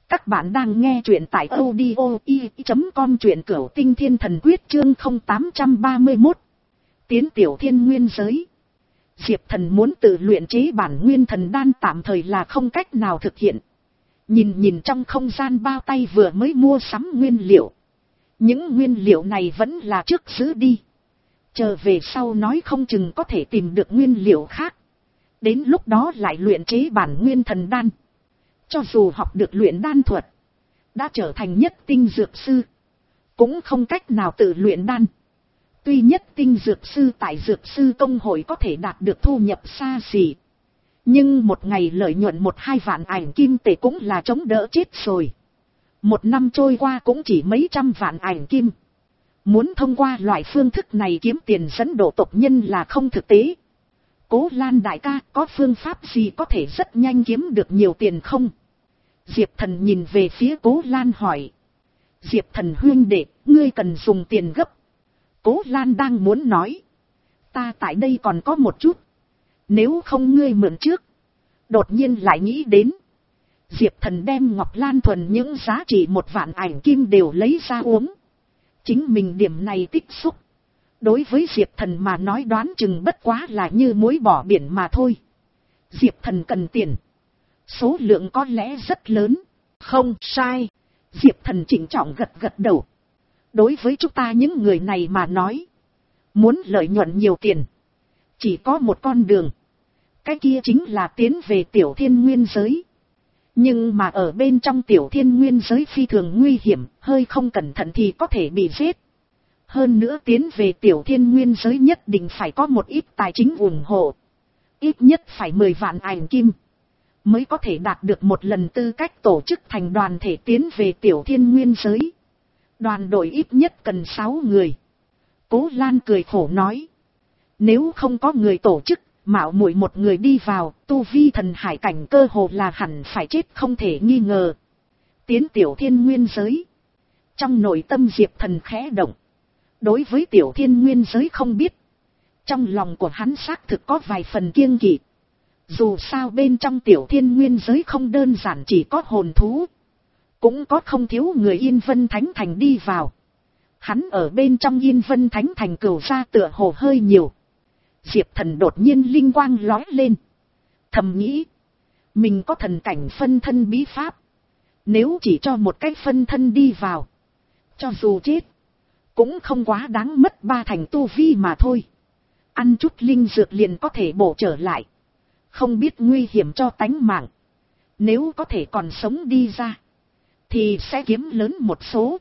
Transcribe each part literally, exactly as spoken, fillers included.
Các bạn đang nghe truyện tại audio i chấm com, truyện Cửu Tinh Thiên Thần Quyết chương không tám ba mốt. Tiến tiểu thiên nguyên giới. Diệp Thần muốn tự luyện chế bản nguyên thần đan tạm thời là không cách nào thực hiện. Nhìn nhìn trong không gian bao tay vừa mới mua sắm nguyên liệu. Những nguyên liệu này vẫn là trước giữ đi. Chờ về sau nói không chừng có thể tìm được nguyên liệu khác. Đến lúc đó lại luyện chế bản nguyên thần đan. Cho dù học được luyện đan thuật, đã trở thành nhất tinh dược sư, cũng không cách nào tự luyện đan. Tuy nhất tinh dược sư tại dược sư công hội có thể đạt được thu nhập xa xỉ, nhưng một ngày lợi nhuận một hai vạn ảnh kim tệ cũng là chống đỡ chết rồi. Một năm trôi qua cũng chỉ mấy trăm vạn ảnh kim. Muốn thông qua loại phương thức này kiếm tiền dẫn độ tộc nhân là không thực tế. Cố Lan đại ca, có phương pháp gì có thể rất nhanh kiếm được nhiều tiền không? Diệp Thần nhìn về phía Cố Lan hỏi. Diệp Thần huynh đệ, ngươi cần dùng tiền gấp. Cố Lan đang muốn nói. Ta tại đây còn có một chút. Nếu không ngươi mượn trước. Đột nhiên lại nghĩ đến. Diệp Thần đem Ngọc Lan thuần những giá trị một vạn ảnh kim đều lấy ra uống. Chính mình điểm này tích xúc. Đối với Diệp Thần mà nói đoán chừng bất quá là như muối bỏ biển mà thôi. Diệp Thần cần tiền. Số lượng có lẽ rất lớn. Không sai. Diệp Thần chỉnh trọng gật gật đầu. Đối với chúng ta những người này mà nói. Muốn lợi nhuận nhiều tiền. Chỉ có một con đường. Cái kia chính là tiến về tiểu thiên nguyên giới. Nhưng mà ở bên trong tiểu thiên nguyên giới phi thường nguy hiểm. Hơi không cẩn thận thì có thể bị giết. Hơn nữa tiến về tiểu thiên nguyên giới nhất định phải có một ít tài chính ủng hộ. Ít nhất phải mười vạn ảnh kim. Mới có thể đạt được một lần tư cách tổ chức thành đoàn thể tiến về tiểu thiên nguyên giới. Đoàn đội ít nhất cần sáu người. Cố Lan cười khổ nói. Nếu không có người tổ chức, mạo muội một người đi vào, tu vi thần hải cảnh cơ hồ là hẳn phải chết không thể nghi ngờ. Tiến tiểu thiên nguyên giới. Trong nội tâm Diệp Thần khẽ động. Đối với tiểu thiên nguyên giới không biết. Trong lòng của hắn xác thực có vài phần kiêng kỵ. Dù sao bên trong tiểu thiên nguyên giới không đơn giản chỉ có hồn thú. Cũng có không thiếu người Yên Vân Thánh Thành đi vào. Hắn ở bên trong Yên Vân Thánh Thành cửu ra tựa hồ hơi nhiều. Diệp Thần đột nhiên linh quang lóe lên. Thầm nghĩ. Mình có thần cảnh phân thân bí pháp. Nếu chỉ cho một cái phân thân đi vào. Cho dù chết. Cũng không quá đáng mất ba thành tu vi mà thôi. Ăn chút linh dược liền có thể bổ trở lại. Không biết nguy hiểm cho tánh mạng. Nếu có thể còn sống đi ra. Thì sẽ kiếm lớn một số.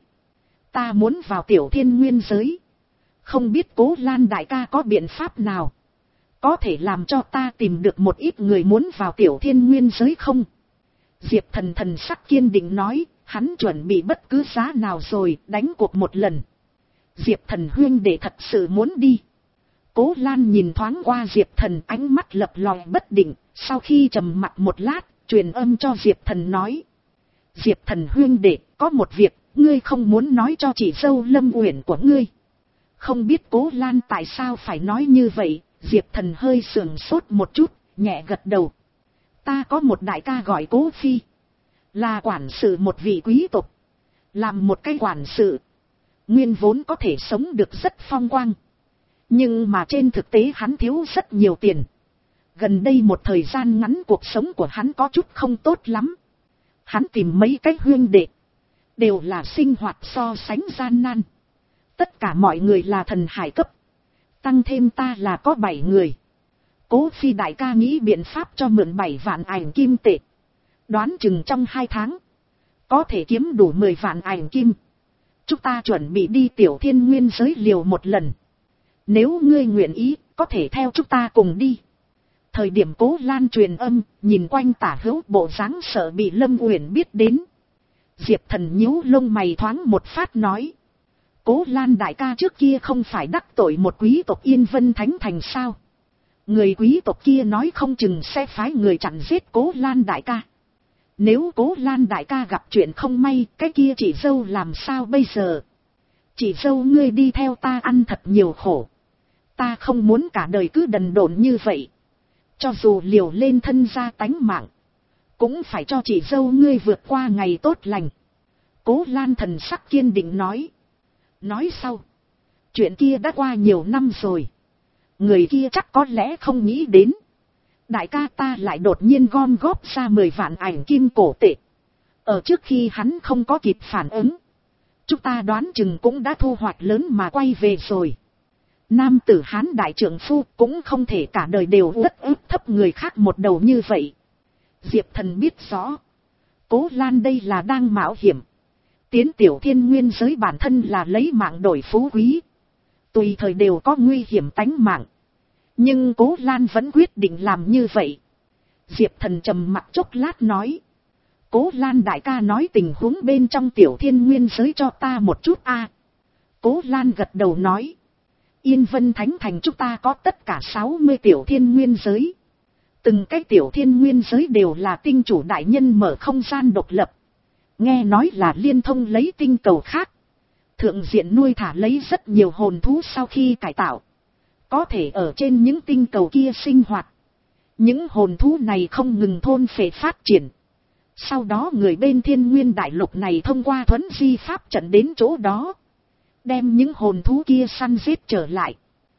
Ta muốn vào tiểu thiên nguyên giới. Không biết Cố Lan đại ca có biện pháp nào. Có thể làm cho ta tìm được một ít người muốn vào tiểu thiên nguyên giới không? Diệp Thần thần sắc kiên định nói. Hắn chuẩn bị bất cứ giá nào rồi đánh cuộc một lần. Diệp Thần huynh đệ thật sự muốn đi. Cố Lan nhìn thoáng qua Diệp Thần, ánh mắt lập lòe bất định. Sau khi trầm mặc một lát, truyền âm cho Diệp Thần nói. Diệp Thần huynh đệ, có một việc, ngươi không muốn nói cho chị dâu Lâm Uyển của ngươi. Không biết Cố Lan tại sao phải nói như vậy, Diệp Thần hơi sườn sốt một chút, nhẹ gật đầu. Ta có một đại ca gọi Cố Phi. Là quản sự một vị quý tộc. Làm một cái quản sự. Nguyên vốn có thể sống được rất phong quang. Nhưng mà trên thực tế hắn thiếu rất nhiều tiền. Gần đây một thời gian ngắn cuộc sống của hắn có chút không tốt lắm. Hắn tìm mấy cái huynh đệ. Đều là sinh hoạt so sánh gian nan. Tất cả mọi người là thần hải cấp. Tăng thêm ta là có bảy người. Cố Phi đại ca nghĩ biện pháp cho mượn bảy vạn ảnh kim tệ. Đoán chừng trong hai tháng. Có thể kiếm đủ mười vạn ảnh kim. Chúng ta chuẩn bị đi tiểu thiên nguyên giới liều một lần. Nếu ngươi nguyện ý, có thể theo chúng ta cùng đi. Thời điểm Cố Lan truyền âm, nhìn quanh tả hữu bộ dáng sợ bị Lâm Uyển biết đến. Diệp Thần nhíu lông mày thoáng một phát nói. Cố Lan đại ca trước kia không phải đắc tội một quý tộc Yên Vân Thánh Thành sao? Người quý tộc kia nói không chừng sẽ phái người chặn giết Cố Lan đại ca. Nếu Cố Lan đại ca gặp chuyện không may, cái kia chị dâu làm sao bây giờ? Chị dâu ngươi đi theo ta ăn thật nhiều khổ. Ta không muốn cả đời cứ đần độn như vậy. Cho dù liều lên thân ra tánh mạng, cũng phải cho chị dâu ngươi vượt qua ngày tốt lành. Cố Lan thần sắc kiên định nói. Nói sau, chuyện kia đã qua nhiều năm rồi, người kia chắc có lẽ không nghĩ đến đại ca ta lại đột nhiên gom góp ra mười vạn ảnh kim cổ tệ. Ở trước khi hắn không có kịp phản ứng, chúng ta đoán chừng cũng đã thu hoạch lớn mà quay về rồi. Nam tử Hán đại trưởng phu cũng không thể cả đời đều uất ức thấp người khác một đầu như vậy. Diệp Thần biết rõ, Cố Lan đây là đang mạo hiểm. Tiến tiểu thiên nguyên giới bản thân là lấy mạng đổi phú quý, tùy thời đều có nguy hiểm tánh mạng. Nhưng Cố Lan vẫn quyết định làm như vậy. Diệp Thần trầm mặc chốc lát nói. Cố Lan đại ca nói tình huống bên trong tiểu thiên nguyên giới cho ta một chút a. À. Cố Lan gật đầu nói. Yên Vân Thánh Thành chúng ta có tất cả sáu mươi tiểu thiên nguyên giới. Từng cái tiểu thiên nguyên giới đều là tinh chủ đại nhân mở không gian độc lập. Nghe nói là liên thông lấy tinh cầu khác. Thượng diện nuôi thả lấy rất nhiều hồn thú sau khi cải tạo. Có thể ở trên những tinh cầu kia sinh hoạt. Những hồn thú này không ngừng thôn phệ phát triển. Sau đó người bên thiên nguyên đại lục này thông qua thuấn di pháp trận đến chỗ đó. Đem những hồn thú kia săn giết trở lại.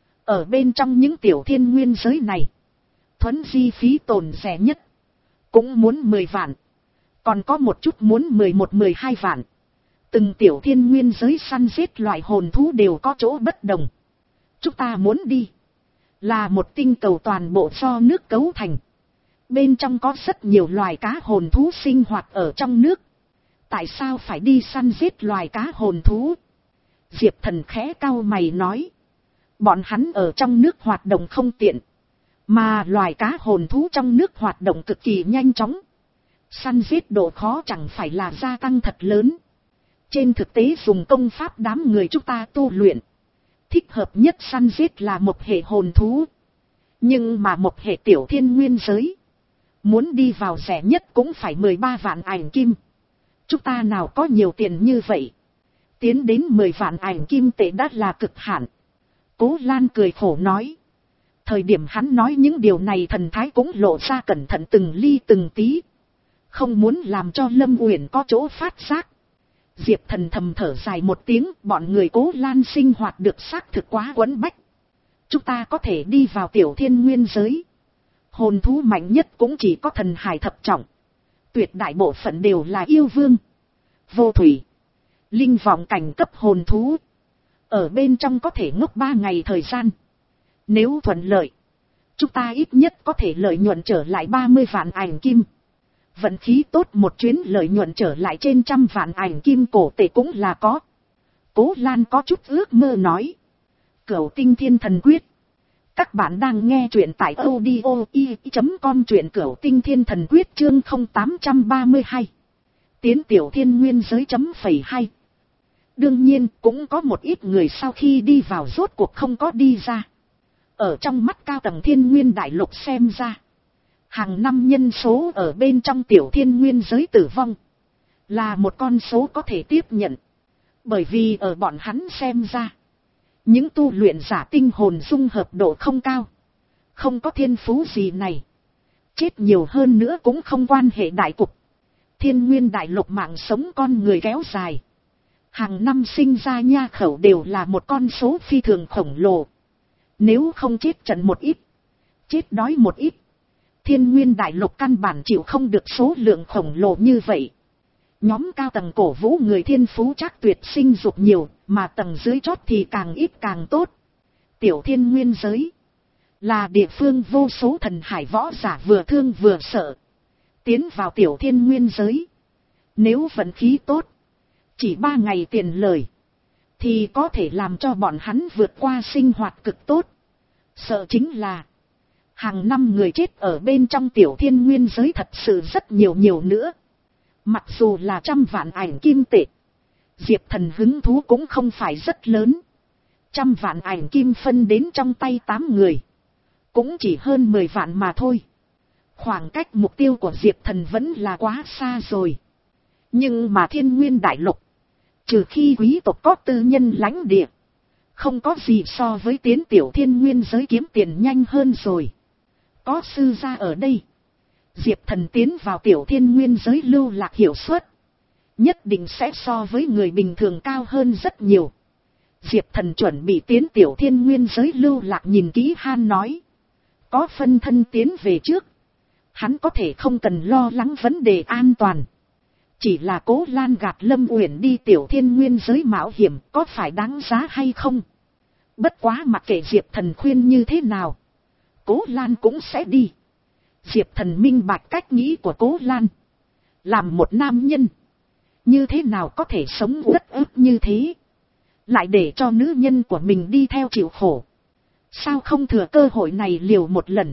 Ở bên trong những tiểu thiên nguyên giới này, thuấn di phí tổn rẻ nhất cũng muốn mười vạn. Còn có một chút muốn mười một mười hai vạn. Từng tiểu thiên nguyên giới săn giết loại hồn thú đều có chỗ bất đồng. Chúng ta muốn đi là một tinh cầu toàn bộ do nước cấu thành. Bên trong có rất nhiều loài cá hồn thú sinh hoạt ở trong nước. Tại sao phải đi săn giết loài cá hồn thú? Diệp Thần khẽ cau mày nói. Bọn hắn ở trong nước hoạt động không tiện. Mà loài cá hồn thú trong nước hoạt động cực kỳ nhanh chóng. Săn giết độ khó chẳng phải là gia tăng thật lớn. Trên thực tế dùng công pháp đám người chúng ta tu luyện, thích hợp nhất săn giết là một hệ hồn thú. Nhưng mà một hệ tiểu thiên nguyên giới, muốn đi vào rẻ nhất cũng phải mười ba vạn ảnh kim. Chúng ta nào có nhiều tiền như vậy. Tiến đến mười vạn ảnh kim tệ đã là cực hạn. Cố Lan cười khổ nói. Thời điểm hắn nói những điều này thần thái cũng lộ ra cẩn thận từng ly từng tí. Không muốn làm cho Lâm Uyển có chỗ phát giác. Diệp Thần thầm thở dài một tiếng, bọn người Cố Lan sinh hoạt được xác thực quá quấn bách. Chúng ta có thể đi vào tiểu thiên nguyên giới. Hồn thú mạnh nhất cũng chỉ có thần hải thập trọng. Tuyệt đại bộ phận đều là yêu vương, vô thủy, linh vọng cảnh cấp hồn thú. Ở bên trong có thể ngốc ba ngày thời gian. Nếu thuận lợi, chúng ta ít nhất có thể lợi nhuận trở lại ba mươi vạn ảnh kim. Vận khí tốt một chuyến lợi nhuận trở lại trên trăm vạn ảnh kim cổ tệ cũng là có. Cố Lan có chút ước mơ nói. Cửu tinh thiên thần quyết. Các bạn đang nghe truyện tại audio i chấm com, truyện Cửu tinh thiên thần quyết chương không tám ba hai. Tiến tiểu thiên nguyên giới chấm phẩy hai. Đương nhiên cũng có một ít người sau khi đi vào rốt cuộc không có đi ra. Ở trong mắt cao tầng thiên nguyên đại lục xem ra, hàng năm nhân số ở bên trong tiểu thiên nguyên giới tử vong là một con số có thể tiếp nhận. Bởi vì ở bọn hắn xem ra, những tu luyện giả tinh hồn dung hợp độ không cao, không có thiên phú gì này, chết nhiều hơn nữa cũng không quan hệ đại cục. Thiên nguyên đại lục mạng sống con người kéo dài, hàng năm sinh ra nha khẩu đều là một con số phi thường khổng lồ. Nếu không chết trận một ít, chết đói một ít, thiên nguyên đại lục căn bản chịu không được số lượng khổng lồ như vậy. Nhóm cao tầng cổ vũ người thiên phú chắc tuyệt sinh dục nhiều, mà tầng dưới chót thì càng ít càng tốt. Tiểu thiên nguyên giới là địa phương vô số thần hải võ giả vừa thương vừa sợ. Tiến vào tiểu thiên nguyên giới, nếu vận khí tốt, chỉ ba ngày tiền lời, thì có thể làm cho bọn hắn vượt qua sinh hoạt cực tốt. Sợ chính là hàng năm người chết ở bên trong tiểu thiên nguyên giới thật sự rất nhiều nhiều nữa. Mặc dù là trăm vạn ảnh kim tệ, Diệp Thần hứng thú cũng không phải rất lớn. Trăm vạn ảnh kim phân đến trong tay tám người, cũng chỉ hơn mười vạn mà thôi. Khoảng cách mục tiêu của Diệp Thần vẫn là quá xa rồi. Nhưng mà thiên nguyên đại lục, trừ khi quý tộc có tư nhân lãnh địa, không có gì so với tiến tiểu thiên nguyên giới kiếm tiền nhanh hơn rồi. Có sư gia ở đây, Diệp Thần tiến vào tiểu thiên nguyên giới lưu lạc hiệu suất nhất định sẽ so với người bình thường cao hơn rất nhiều. Diệp Thần chuẩn bị tiến tiểu thiên nguyên giới lưu lạc nhìn kỹ han nói. Có phân thân tiến về trước. Hắn có thể không cần lo lắng vấn đề an toàn. Chỉ là Cố Lan gạt Lâm Uyển đi tiểu thiên nguyên giới mạo hiểm có phải đáng giá hay không? Bất quá mặc kệ Diệp Thần khuyên như thế nào, Cố Lan cũng sẽ đi. Diệp Thần minh bạch cách nghĩ của Cố Lan. Làm một nam nhân, như thế nào có thể sống uất ức như thế? Lại để cho nữ nhân của mình đi theo chịu khổ. Sao không thừa cơ hội này liều một lần?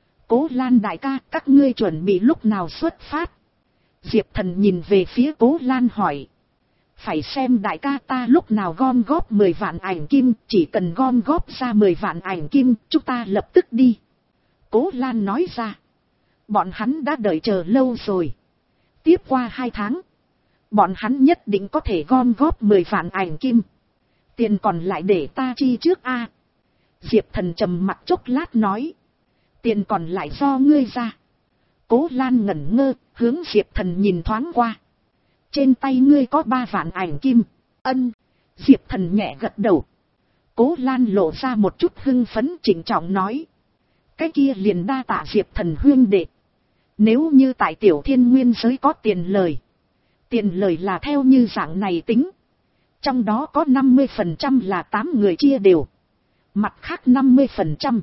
Cố Lan đại ca, các ngươi chuẩn bị lúc nào xuất phát? Diệp Thần nhìn về phía Cố Lan hỏi. Phải xem đại ca ta lúc nào gom góp mười vạn ảnh kim, chỉ cần gom góp ra mười vạn ảnh kim, chúng ta lập tức đi. Cố Lan nói ra. Bọn hắn đã đợi chờ lâu rồi. Tiếp qua hai tháng, bọn hắn nhất định có thể gom góp mười vạn ảnh kim. Tiền còn lại để ta chi trước a. À. Diệp Thần trầm mặt chốc lát nói. Tiền còn lại do ngươi ra. Cố Lan ngẩn ngơ, hướng Diệp Thần nhìn thoáng qua. Trên tay ngươi có ba vạn ảnh kim. Ân. Diệp Thần nhẹ gật đầu. Cố Lan lộ ra một chút hưng phấn trịnh trọng nói. Cái kia liền đa tạ Diệp Thần huynh đệ. Nếu như tại tiểu thiên nguyên giới có tiền lời. Tiền lời là theo như dạng này tính. Trong đó có năm mươi phần trăm là tám người chia đều. Mặt khác năm mươi phần trăm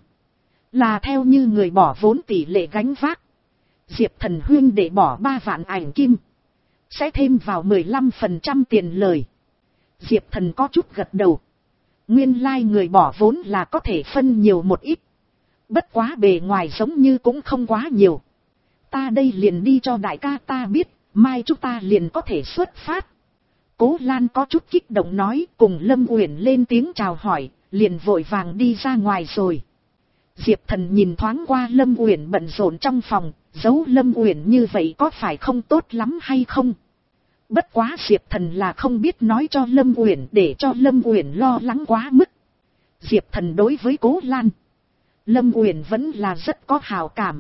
là theo như người bỏ vốn tỷ lệ gánh vác. Diệp Thần huynh để bỏ ba vạn ảnh kim. Sẽ thêm vào mười lăm phần trăm tiền lời. Diệp Thần có chút gật đầu. Nguyên lai like người bỏ vốn là có thể phân nhiều một ít. Bất quá bề ngoài giống như cũng không quá nhiều. Ta đây liền đi cho đại ca ta biết. Mai chúng ta liền có thể xuất phát. Cố Lan có chút kích động nói, cùng Lâm Uyển lên tiếng chào hỏi, liền vội vàng đi ra ngoài rồi. Diệp Thần nhìn thoáng qua Lâm Uyển bận rộn trong phòng, giấu Lâm Uyển như vậy có phải không tốt lắm hay không? Bất quá Diệp Thần là không biết nói cho Lâm Uyển để cho Lâm Uyển lo lắng quá mức. Diệp Thần đối với Cố Lan, Lâm Uyển vẫn là rất có hào cảm.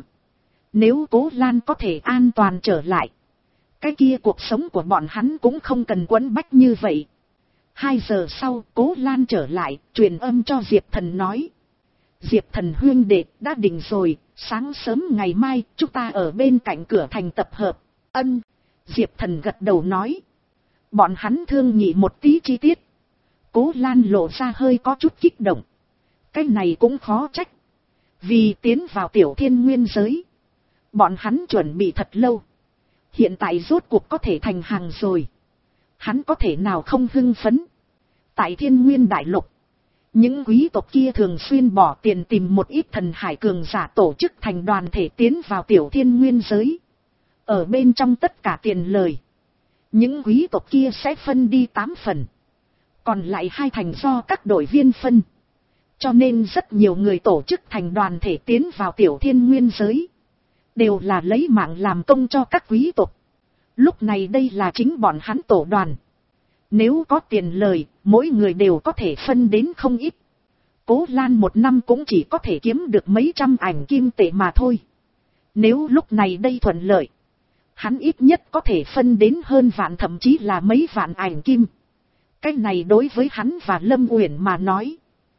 Nếu Cố Lan có thể an toàn trở lại, cái kia cuộc sống của bọn hắn cũng không cần quấn bách như vậy. Hai giờ sau, Cố Lan trở lại, truyền âm cho Diệp Thần nói. Diệp Thần huynh đệ đã định rồi, sáng sớm ngày mai chúng ta ở bên cạnh cửa thành tập hợp. Ân. Diệp Thần gật đầu nói. Bọn hắn thương nghị một tí chi tiết. Cố Lan lộ ra hơi có chút kích động. Cái này cũng khó trách. Vì tiến vào tiểu thiên nguyên giới, bọn hắn chuẩn bị thật lâu. Hiện tại rốt cuộc có thể thành hàng rồi. Hắn có thể nào không hưng phấn. Tại thiên nguyên đại lục, những quý tộc kia thường xuyên bỏ tiền tìm một ít thần hải cường giả tổ chức thành đoàn thể tiến vào tiểu thiên nguyên giới. Ở bên trong tất cả tiền lời, những quý tộc kia sẽ phân đi tám phần. Còn lại hai thành do các đội viên phân. Cho nên rất nhiều người tổ chức thành đoàn thể tiến vào tiểu thiên nguyên giới, đều là lấy mạng làm công cho các quý tộc. Lúc này đây là chính bọn hắn tổ đoàn. Nếu có tiền lời, mỗi người đều có thể phân đến không ít. Cố Lan một năm cũng chỉ có thể kiếm được mấy trăm ảnh kim tệ mà thôi. Nếu lúc này đây thuận lợi, hắn ít nhất có thể phân đến hơn vạn, thậm chí là mấy vạn ảnh kim. Cái này đối với hắn và Lâm Uyển mà nói,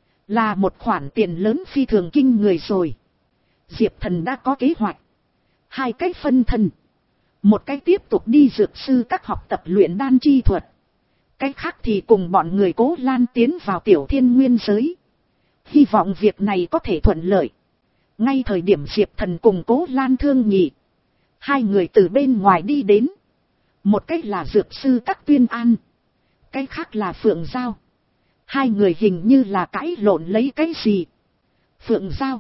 là một khoản tiền lớn phi thường kinh người rồi. Diệp Thần đã có kế hoạch. Hai cái phân thân. Một cái tiếp tục đi dược sư các học tập luyện đan chi thuật. Cái khác thì cùng bọn người Cố Lan tiến vào tiểu thiên nguyên giới. Hy vọng việc này có thể thuận lợi. Ngay thời điểm Diệp Thần cùng Cố Lan thương nghị, hai người từ bên ngoài đi đến. Một cái là dược sư các Tuyên An, cái khác là Phượng Giao. Hai người hình như là cãi lộn lấy cái gì. Phượng Giao,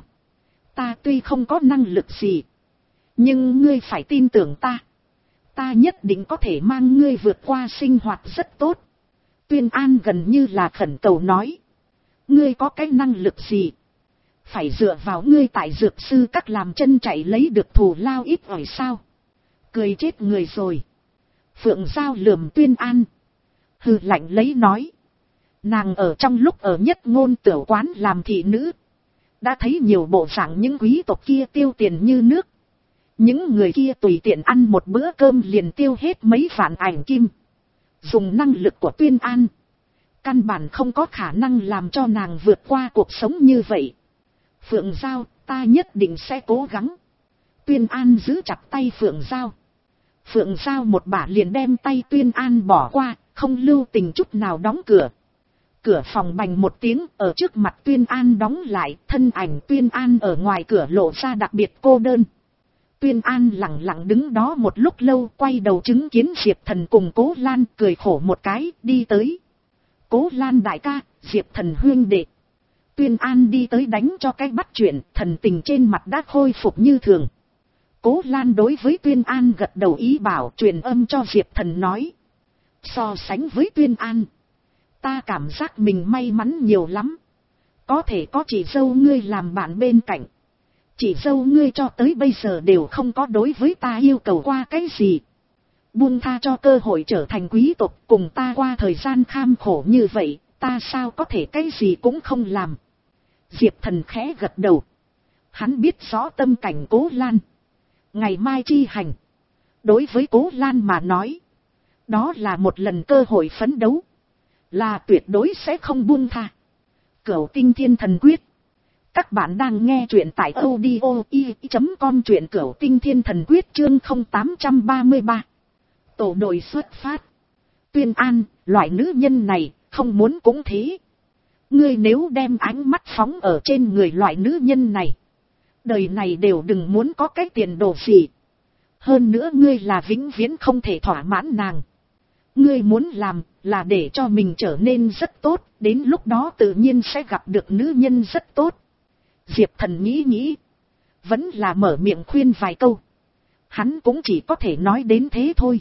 ta tuy không có năng lực gì, nhưng ngươi phải tin tưởng ta. Ta nhất định có thể mang ngươi vượt qua sinh hoạt rất tốt. Tuyên An gần như là khẩn cầu nói. Ngươi có cái năng lực gì? Phải dựa vào ngươi tại dược sư các làm chân chạy lấy được thù lao ít ỏi sao? Cười chết người rồi. Phượng Giao lườm Tuyên An. Hừ lạnh lấy nói. Nàng ở trong lúc ở Nhất Ngôn tiểu quán làm thị nữ, đã thấy nhiều bộ dạng những quý tộc kia tiêu tiền như nước. Những người kia tùy tiện ăn một bữa cơm liền tiêu hết mấy vạn ảnh kim. Dùng năng lực của Tuyên An, căn bản không có khả năng làm cho nàng vượt qua cuộc sống như vậy. Phượng Giao, ta nhất định sẽ cố gắng. Tuyên An giữ chặt tay Phượng Giao. Phượng Giao một bả liền đem tay Tuyên An bỏ qua, không lưu tình chút nào đóng cửa. Cửa phòng bành một tiếng, ở trước mặt Tuyên An đóng lại, thân ảnh Tuyên An ở ngoài cửa lộ ra đặc biệt cô đơn. Tuyên An lặng lặng đứng đó một lúc lâu, quay đầu chứng kiến Diệp Thần cùng Cố Lan, cười khổ một cái, đi tới. Cố Lan đại ca, Diệp Thần huynh đệ. Tuyên An đi tới đánh cho cái bắt chuyện, thần tình trên mặt đã khôi phục như thường. Cố Lan đối với Tuyên An gật đầu ý bảo, truyền âm cho Diệp Thần nói. So sánh với Tuyên An, ta cảm giác mình may mắn nhiều lắm. Có thể có chị dâu ngươi làm bạn bên cạnh. Chị dâu ngươi cho tới bây giờ đều không có đối với ta yêu cầu qua cái gì. Buông tha cho cơ hội trở thành quý tộc, cùng ta qua thời gian kham khổ như vậy, ta sao có thể cái gì cũng không làm. Diệp Thần khẽ gật đầu. Hắn biết rõ tâm cảnh Cố Lan. Ngày mai chi hành, đối với Cố Lan mà nói, đó là một lần cơ hội phấn đấu, là tuyệt đối sẽ không buông tha. Cửu Tinh Thiên Thần Quyết. Các bạn đang nghe truyện tại audio i chấm com, truyện Cửu Tinh Thiên Thần Quyết chương không tám ba ba. Tổ đội xuất phát. Tuyên An, loại nữ nhân này, không muốn cũng thế. Ngươi nếu đem ánh mắt phóng ở trên người loại nữ nhân này, đời này đều đừng muốn có cái tiền đồ gì. Hơn nữa ngươi là vĩnh viễn không thể thỏa mãn nàng. Ngươi muốn làm là để cho mình trở nên rất tốt, đến lúc đó tự nhiên sẽ gặp được nữ nhân rất tốt. Diệp Thần nghĩ nghĩ, vẫn là mở miệng khuyên vài câu. Hắn cũng chỉ có thể nói đến thế thôi.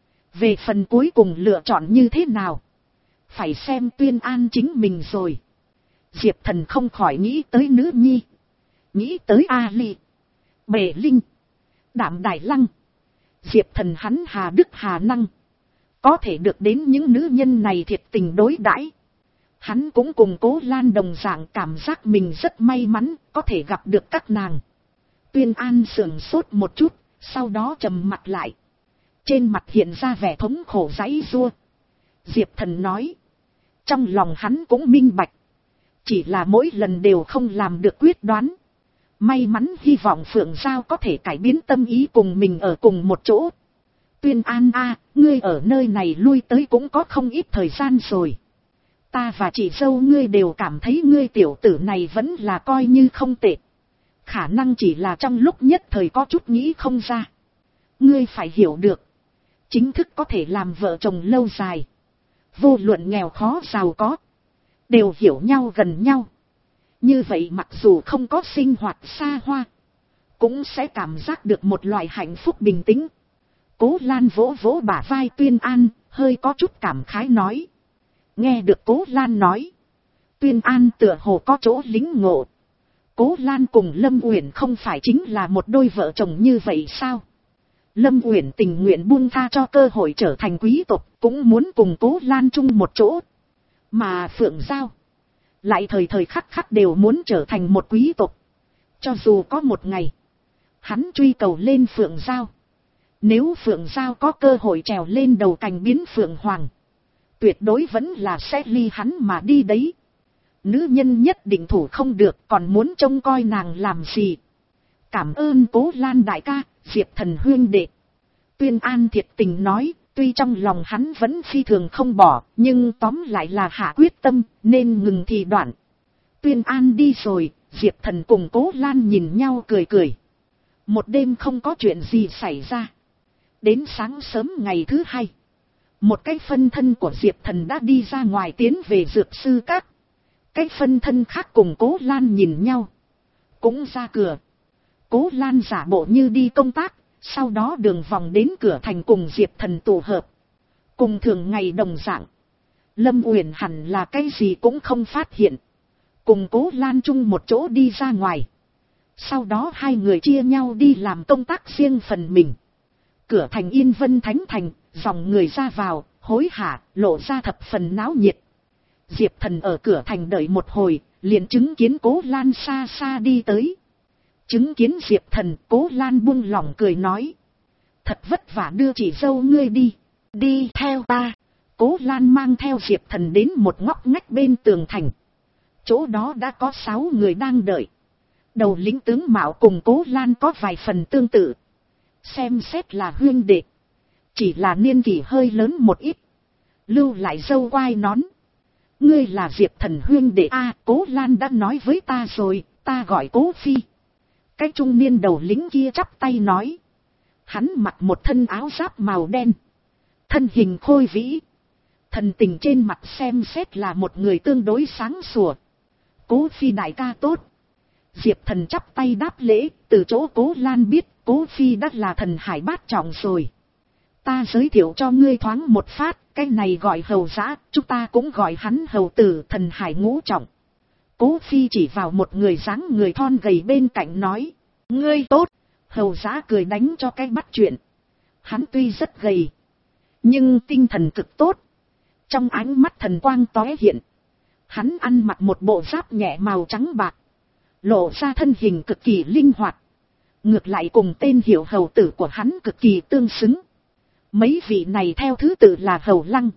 Về phần cuối cùng lựa chọn như thế nào, phải xem Tuyên An chính mình rồi. Diệp Thần không khỏi nghĩ tới nữ nhi, nghĩ tới A Ly, Bệ Linh, Đạm Đài Lăng. Diệp Thần hắn hà đức hà năng, có thể được đến những nữ nhân này thiệt tình đối đãi. Hắn cũng cùng Cố Lan đồng dạng cảm giác mình rất may mắn có thể gặp được các nàng. Tuyên An sườn sốt một chút, sau đó trầm mặt lại. Trên mặt hiện ra vẻ thống khổ giãy giụa. Diệp Thần nói, trong lòng hắn cũng minh bạch, chỉ là mỗi lần đều không làm được quyết đoán. May mắn hy vọng Phượng Giao có thể cải biến tâm ý cùng mình ở cùng một chỗ. Tuyên An a, ngươi ở nơi này lui tới cũng có không ít thời gian rồi. Ta và chị dâu ngươi đều cảm thấy ngươi tiểu tử này vẫn là coi như không tệ. Khả năng chỉ là trong lúc nhất thời có chút nghĩ không ra. Ngươi phải hiểu được, chính thức có thể làm vợ chồng lâu dài, vô luận nghèo khó giàu có, đều hiểu nhau gần nhau. Như vậy mặc dù không có sinh hoạt xa hoa, cũng sẽ cảm giác được một loại hạnh phúc bình tĩnh. Cố Lan vỗ vỗ bả vai Tuyên An, hơi có chút cảm khái nói. Nghe được Cố Lan nói, Tuyên An tựa hồ có chỗ lính ngộ. Cố Lan cùng Lâm Uyển không phải chính là một đôi vợ chồng như vậy sao? Lâm Uyển tình nguyện buông tha cho cơ hội trở thành quý tộc, cũng muốn cùng Cố Lan chung một chỗ. Mà Phượng Giao lại thời thời khắc khắc đều muốn trở thành một quý tộc. Cho dù có một ngày hắn truy cầu lên Phượng Giao, nếu Phượng Giao có cơ hội trèo lên đầu cành biến Phượng Hoàng, tuyệt đối vẫn là sẽ ly hắn mà đi đấy. Nữ nhân nhất định thủ không được, còn muốn trông coi nàng làm gì. Cảm ơn Cố Lan đại ca, Diệp Thần huynh đệ. Tuyên An thiệt tình nói, tuy trong lòng hắn vẫn phi thường không bỏ, nhưng tóm lại là hạ quyết tâm, nên ngừng thì đoạn. Tuyên An đi rồi, Diệp Thần cùng Cố Lan nhìn nhau cười cười. Một đêm không có chuyện gì xảy ra. Đến sáng sớm ngày thứ hai, một cái phân thân của Diệp Thần đã đi ra ngoài tiến về dược sư các. Cái phân thân khác cùng Cố Lan nhìn nhau, cũng ra cửa. Cố Lan giả bộ như đi công tác, sau đó đường vòng đến cửa thành cùng Diệp Thần tụ hợp. Cùng thường ngày đồng dạng, Lâm Uyển hẳn là cái gì cũng không phát hiện, cùng Cố Lan chung một chỗ đi ra ngoài. Sau đó hai người chia nhau đi làm công tác riêng phần mình. Cửa thành Yên Vân Thánh Thành, dòng người ra vào, hối hả, lộ ra thập phần náo nhiệt. Diệp Thần ở cửa thành đợi một hồi, liền chứng kiến Cố Lan xa xa đi tới. Chứng kiến Diệp Thần, Cố Lan buông lỏng cười nói. Thật vất vả đưa chị dâu ngươi đi. Đi theo ta. Cố Lan mang theo Diệp Thần đến một ngóc ngách bên tường thành. Chỗ đó đã có sáu người đang đợi. Đầu lĩnh tướng Mạo cùng Cố Lan có vài phần tương tự. Xem xét là huynh đệ. Chỉ là niên kỷ hơi lớn một ít. Lưu lại râu quai nón. Ngươi là Diệp Thần huynh đệ a. Cố Lan đã nói với ta rồi, ta gọi Cố Phi. Cái trung niên đầu lính kia chắp tay nói. Hắn mặc một thân áo giáp màu đen. Thân hình khôi vĩ. Thần tình trên mặt xem xét là một người tương đối sáng sủa. Cố Phi đại ca tốt. Diệp Thần chắp tay đáp lễ, từ chỗ Cố Lan biết, Cố Phi đã là thần hải bát trọng rồi. Ta giới thiệu cho ngươi thoáng một phát, cái này gọi hầu giã, chúng ta cũng gọi hắn hầu tử thần hải ngũ trọng. Cố Phi chỉ vào một người dáng người thon gầy bên cạnh nói, ngươi tốt. Hầu giã cười đánh cho cái bắt chuyện. Hắn tuy rất gầy, nhưng tinh thần cực tốt. Trong ánh mắt thần quang tóe hiện. Hắn ăn mặc một bộ giáp nhẹ màu trắng bạc. Lộ ra thân hình cực kỳ linh hoạt. Ngược lại cùng tên hiệu hầu tử của hắn cực kỳ tương xứng. Mấy vị này theo thứ tự là Hầu Lăng,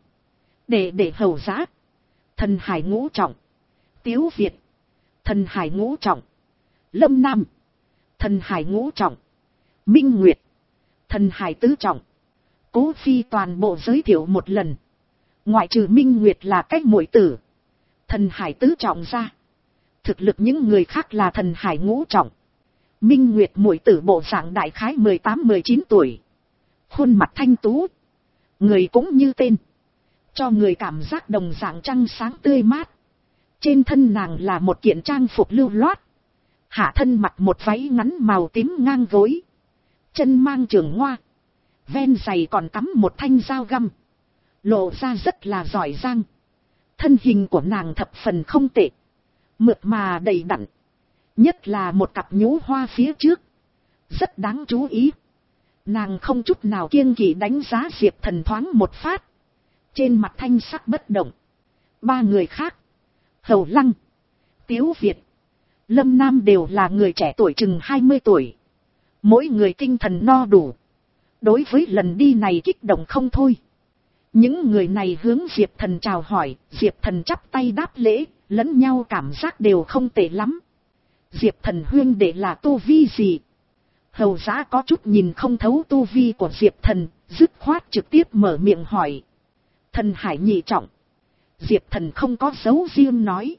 Đệ Đệ hầu giã, Thần Hải ngũ trọng, Tiếu Việt, Thần Hải ngũ trọng, Lâm Nam, Thần Hải ngũ trọng, Minh Nguyệt, Thần Hải tứ trọng. Cố Phi toàn bộ giới thiệu một lần. Ngoại trừ Minh Nguyệt là cách muội tử, Thần Hải tứ trọng ra, thực lực những người khác là Thần Hải ngũ trọng. Minh Nguyệt muội tử bộ dạng đại khái mười tám mười chín tuổi. Khuôn mặt thanh tú. Người cũng như tên. Cho người cảm giác đồng dạng trăng sáng tươi mát. Trên thân nàng là một kiện trang phục lưu loát. Hạ thân mặc một váy ngắn màu tím ngang gối. Chân mang trường hoa. Ven giày còn cắm một thanh dao găm. Lộ ra rất là giỏi giang. Thân hình của nàng thập phần không tệ. Mượt mà đầy đặn. Nhất là một cặp nhũ hoa phía trước. Rất đáng chú ý. Nàng không chút nào kiêng kỵ đánh giá Diệp Thần thoáng một phát. Trên mặt thanh sắc bất động. Ba người khác, Hầu Lăng, Tiếu Việt, Lâm Nam đều là người trẻ tuổi chừng hai mươi tuổi. Mỗi người tinh thần no đủ. Đối với lần đi này kích động không thôi. Những người này hướng Diệp Thần chào hỏi. Diệp Thần chắp tay đáp lễ. Lẫn nhau cảm giác đều không tệ lắm. Diệp Thần huynh đệ là tu vi gì? Hầu giã có chút nhìn không thấu tu vi của Diệp Thần, dứt khoát trực tiếp mở miệng hỏi. Thần Hải nhị trọng. Diệp Thần không có dấu riêng nói.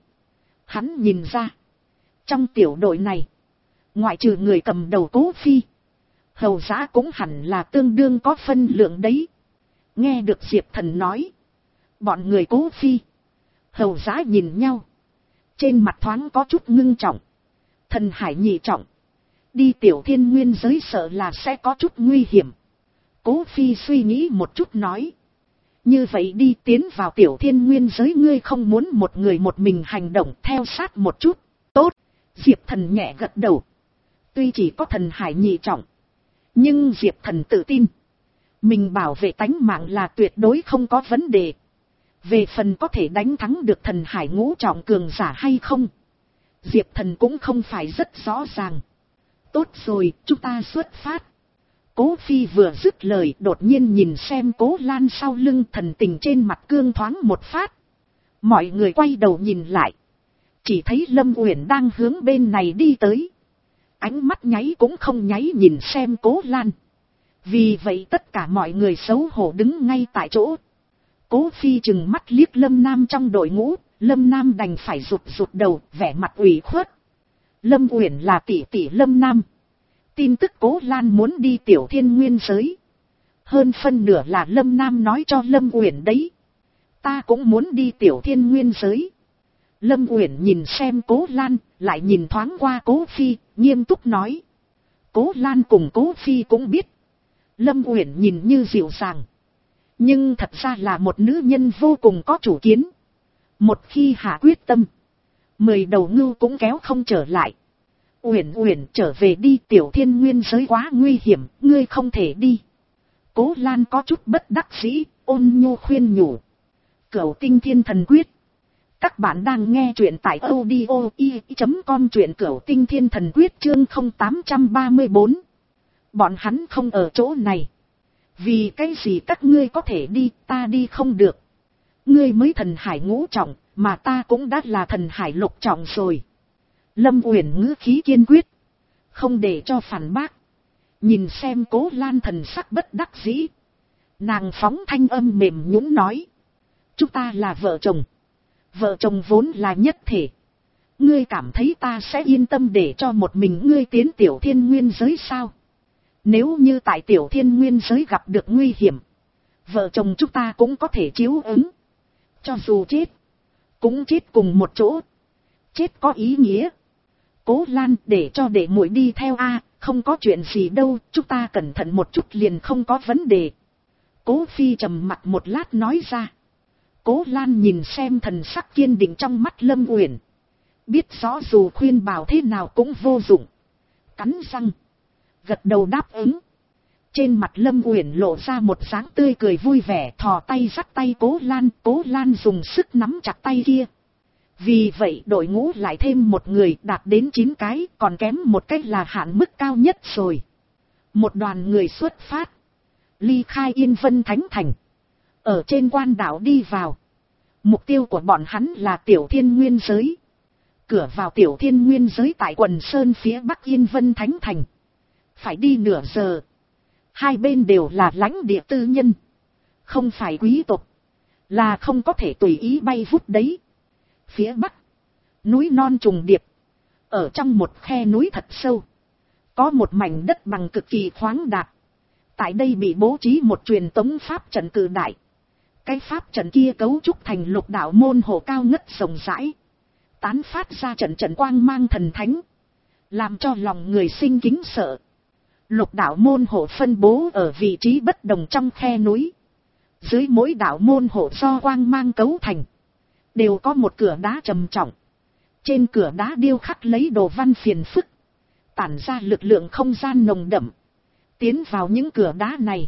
Hắn nhìn ra. Trong tiểu đội này, ngoại trừ người cầm đầu Cố Phi, hầu giã cũng hẳn là tương đương có phân lượng đấy. Nghe được Diệp Thần nói. Bọn người Cố Phi, hầu giã nhìn nhau. Trên mặt thoáng có chút ngưng trọng. Thần Hải nhị trọng. Đi tiểu thiên nguyên giới sợ là sẽ có chút nguy hiểm. Cố Phi suy nghĩ một chút nói. Như vậy đi tiến vào tiểu thiên nguyên giới ngươi không muốn một người một mình hành động theo sát một chút. Tốt. Diệp Thần nhẹ gật đầu. Tuy chỉ có thần hải nhị trọng. Nhưng Diệp Thần tự tin. Mình bảo vệ tánh mạng là tuyệt đối không có vấn đề. Về phần có thể đánh thắng được thần hải ngũ trọng cường giả hay không. Diệp Thần cũng không phải rất rõ ràng. Tốt rồi, chúng ta xuất phát. Cố Phi vừa dứt lời đột nhiên nhìn xem Cố Lan sau lưng, thần tình trên mặt cương thoáng một phát. Mọi người quay đầu nhìn lại. Chỉ thấy Lâm Uyển đang hướng bên này đi tới. Ánh mắt nháy cũng không nháy nhìn xem Cố Lan. Vì vậy tất cả mọi người xấu hổ đứng ngay tại chỗ. Cố Phi chừng mắt liếc Lâm Nam trong đội ngũ. Lâm Nam đành phải rụt rụt đầu, vẻ mặt ủy khuất. Lâm Uyển là tỷ tỷ Lâm Nam. Tin tức Cố Lan muốn đi tiểu thiên nguyên giới. Hơn phân nửa là Lâm Nam nói cho Lâm Uyển đấy. Ta cũng muốn đi tiểu thiên nguyên giới. Lâm Uyển nhìn xem Cố Lan, lại nhìn thoáng qua Cố Phi, nghiêm túc nói. Cố Lan cùng Cố Phi cũng biết. Lâm Uyển nhìn như dịu dàng. Nhưng thật ra là một nữ nhân vô cùng có chủ kiến. Một khi hạ quyết tâm, mười đầu ngưu cũng kéo không trở lại. Uyển Uyển trở về đi, tiểu thiên nguyên giới quá nguy hiểm, ngươi không thể đi. Cố Lan có chút bất đắc dĩ, ôn nhu khuyên nhủ. Cửu tinh thiên thần quyết. Các bạn đang nghe truyện tại audio i chấm com, truyện Cửu Tinh Thiên Thần Quyết chương không tám ba bốn. Bọn hắn không ở chỗ này. Vì cái gì các ngươi có thể đi, ta đi không được. Ngươi mới thần hải ngũ trọng, mà ta cũng đã là thần hải lục trọng rồi. Lâm Uyển ngữ khí kiên quyết, không để cho phản bác. Nhìn xem Cố Lan thần sắc bất đắc dĩ, nàng phóng thanh âm mềm nhũn nói: chúng ta là vợ chồng, vợ chồng vốn là nhất thể. Ngươi cảm thấy ta sẽ yên tâm để cho một mình ngươi tiến tiểu thiên nguyên giới sao? Nếu như tại tiểu thiên nguyên giới gặp được nguy hiểm, vợ chồng chúng ta cũng có thể chiếu ứng. Cho dù chết, cũng chết cùng một chỗ. Chết có ý nghĩa. Cố Lan, để cho đệ muội đi theo a, không có chuyện gì đâu, chúng ta cẩn thận một chút liền không có vấn đề. Cố Phi trầm mặt một lát nói ra. Cố Lan nhìn xem thần sắc kiên định trong mắt Lâm Uyển, biết rõ dù khuyên bảo thế nào cũng vô dụng, cắn răng gật đầu đáp ứng. Trên mặt Lâm Uyển lộ ra một dáng tươi cười vui vẻ, thò tay dắt tay Cố Lan. Cố Lan dùng sức nắm chặt tay kia. Vì vậy đội ngũ lại thêm một người, đạt đến chín cái, còn kém một cái là hạn mức cao nhất rồi. Một đoàn người xuất phát, ly khai Yên Vân Thánh Thành, ở trên quan đảo đi vào. Mục tiêu của bọn hắn là tiểu thiên nguyên giới. Cửa vào tiểu thiên nguyên giới tại quần sơn phía bắc Yên Vân Thánh Thành. Phải đi nửa giờ. Hai bên đều là lãnh địa tư nhân, không phải quý tộc, là không có thể tùy ý bay vút đấy. Phía bắc, núi non trùng điệp. Ở trong một khe núi thật sâu, có một mảnh đất bằng cực kỳ khoáng đạt. Tại đây bị bố trí một truyền tống pháp trận cự đại. Cái pháp trận kia cấu trúc thành lục đạo môn hộ cao ngất rộng rãi, tán phát ra trận trận quang mang thần thánh, làm cho lòng người sinh kính sợ. Lục đạo môn hộ phân bố ở vị trí bất đồng trong khe núi. Dưới mỗi đạo môn hộ do quang mang cấu thành, đều có một cửa đá trầm trọng. Trên cửa đá điêu khắc lấy đồ văn phiền phức, tản ra lực lượng không gian nồng đậm. Tiến vào những cửa đá này,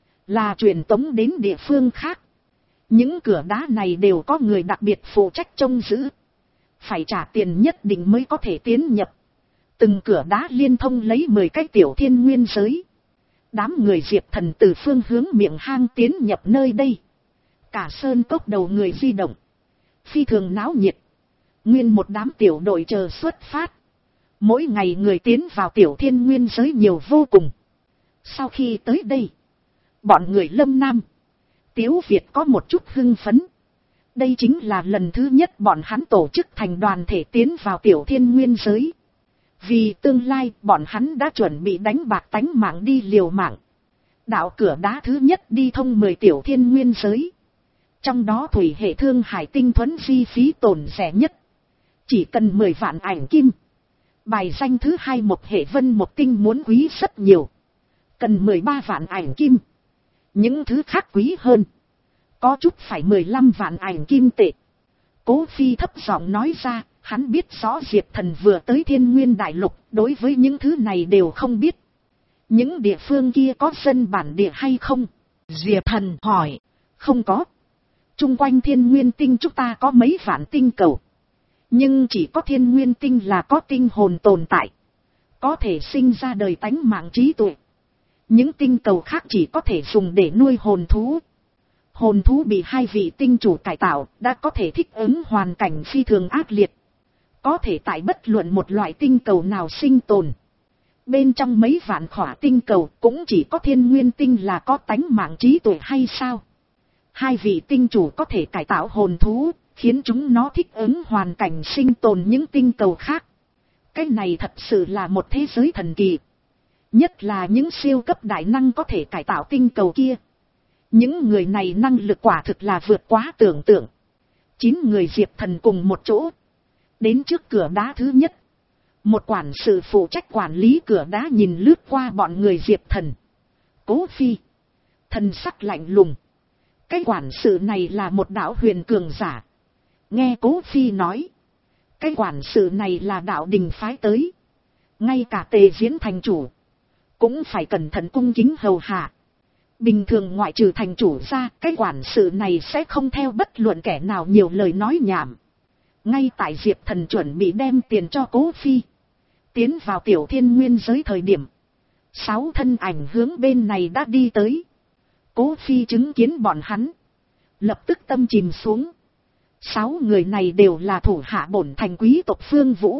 là truyền tống đến địa phương khác. Những cửa đá này đều có người đặc biệt phụ trách trông giữ. Phải trả tiền nhất định mới có thể tiến nhập. Từng cửa đá liên thông lấy mười cái tiểu thiên nguyên giới. Đám người Diệp Thần từ phương hướng miệng hang tiến nhập nơi đây. Cả sơn cốc đầu người di động, phi thường náo nhiệt. Nguyên một đám tiểu đội chờ xuất phát. Mỗi ngày người tiến vào tiểu thiên nguyên giới nhiều vô cùng. Sau khi tới đây, bọn người Lâm Nam, Tiếu Việt có một chút hưng phấn. Đây chính là lần thứ nhất bọn hắn tổ chức thành đoàn thể tiến vào tiểu thiên nguyên giới. Vì tương lai, bọn hắn đã chuẩn bị đánh bạc tánh mạng đi liều mạng. Đạo cửa đá thứ nhất đi thông mười tiểu thiên nguyên giới. Trong đó thủy hệ thương hải tinh thuẫn chi phí tổn rẻ nhất, chỉ cần mười vạn ảnh kim. Bài danh thứ hai một hệ vân một tinh muốn quý rất nhiều, cần mười ba vạn ảnh kim. Những thứ khác quý hơn, có chút phải mười lăm vạn ảnh kim tệ. Cố Phi thấp giọng nói ra, hắn biết rõ Diệp Thần vừa tới Thiên Nguyên Đại Lục, đối với những thứ này đều không biết. Những địa phương kia có dân bản địa hay không? Diệp Thần hỏi. Không có. Trung quanh Thiên Nguyên Tinh chúng ta có mấy vạn tinh cầu, nhưng chỉ có Thiên Nguyên Tinh là có tinh hồn tồn tại, có thể sinh ra đời tánh mạng trí tuệ. Những tinh cầu khác chỉ có thể dùng để nuôi hồn thú. Hồn thú bị hai vị tinh chủ cải tạo, đã có thể thích ứng hoàn cảnh phi thường ác liệt, có thể tại bất luận một loại tinh cầu nào sinh tồn. Bên trong mấy vạn khỏa tinh cầu cũng chỉ có Thiên Nguyên Tinh là có tánh mạng trí tuệ hay sao? Hai vị tinh chủ có thể cải tạo hồn thú, khiến chúng nó thích ứng hoàn cảnh sinh tồn những tinh cầu khác. Cái này thật sự là một thế giới thần kỳ. Nhất là những siêu cấp đại năng có thể cải tạo tinh cầu kia. Những người này năng lực quả thực là vượt quá tưởng tượng. Chín người Diệp Thần cùng một chỗ, đến trước cửa đá thứ nhất. Một quản sự phụ trách quản lý cửa đá nhìn lướt qua bọn người Diệp Thần. Cố Phi, thần sắc lạnh lùng. Cái quản sự này là một đạo huyền cường giả. Nghe Cố Phi nói, cái quản sự này là đạo đình phái tới. Ngay cả Tề Diễn thành chủ cũng phải cẩn thận cung kính hầu hạ. Bình thường ngoại trừ thành chủ ra, cái quản sự này sẽ không theo bất luận kẻ nào nhiều lời nói nhảm. Ngay tại Diệp Thần chuẩn bị đem tiền cho Cố Phi, tiến vào Tiểu Thiên Nguyên giới thời điểm, sáu thân ảnh hướng bên này đã đi tới. Cố Phi chứng kiến bọn hắn, lập tức tâm chìm xuống. Sáu người này đều là thủ hạ bổn thành quý tộc Phương Vũ,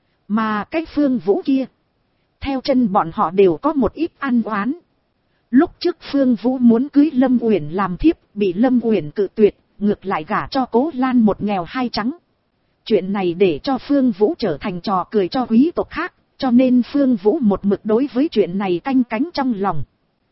mà cái Phương Vũ kia, theo chân bọn họ đều có một ít ăn oán. Lúc trước Phương Vũ muốn cưới Lâm Uyển làm thiếp, bị Lâm Uyển cự tuyệt, ngược lại gả cho Cố Lan một nghèo hai trắng. Chuyện này để cho Phương Vũ trở thành trò cười cho quý tộc khác, cho nên Phương Vũ một mực đối với chuyện này canh cánh trong lòng.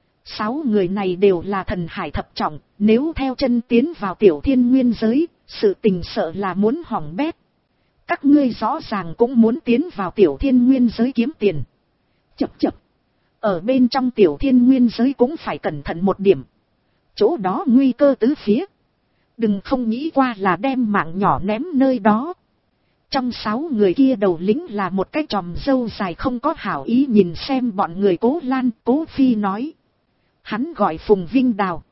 Sáu người này đều là thần hải thập trọng, nếu theo chân tiến vào Tiểu Thiên Nguyên giới, sự tình sợ là muốn hỏng bét. Các ngươi rõ ràng cũng muốn tiến vào Tiểu Thiên Nguyên giới kiếm tiền. Chập chập. Ở bên trong Tiểu Thiên Nguyên giới cũng phải cẩn thận một điểm. Chỗ đó nguy cơ tứ phía. Đừng không nghĩ qua là đem mạng nhỏ ném nơi đó. Trong sáu người kia đầu lĩnh là một cái tròm râu dài không có hảo ý nhìn xem bọn người Cố Lan. Cố Phi nói. Hắn gọi Phùng Vinh Đào,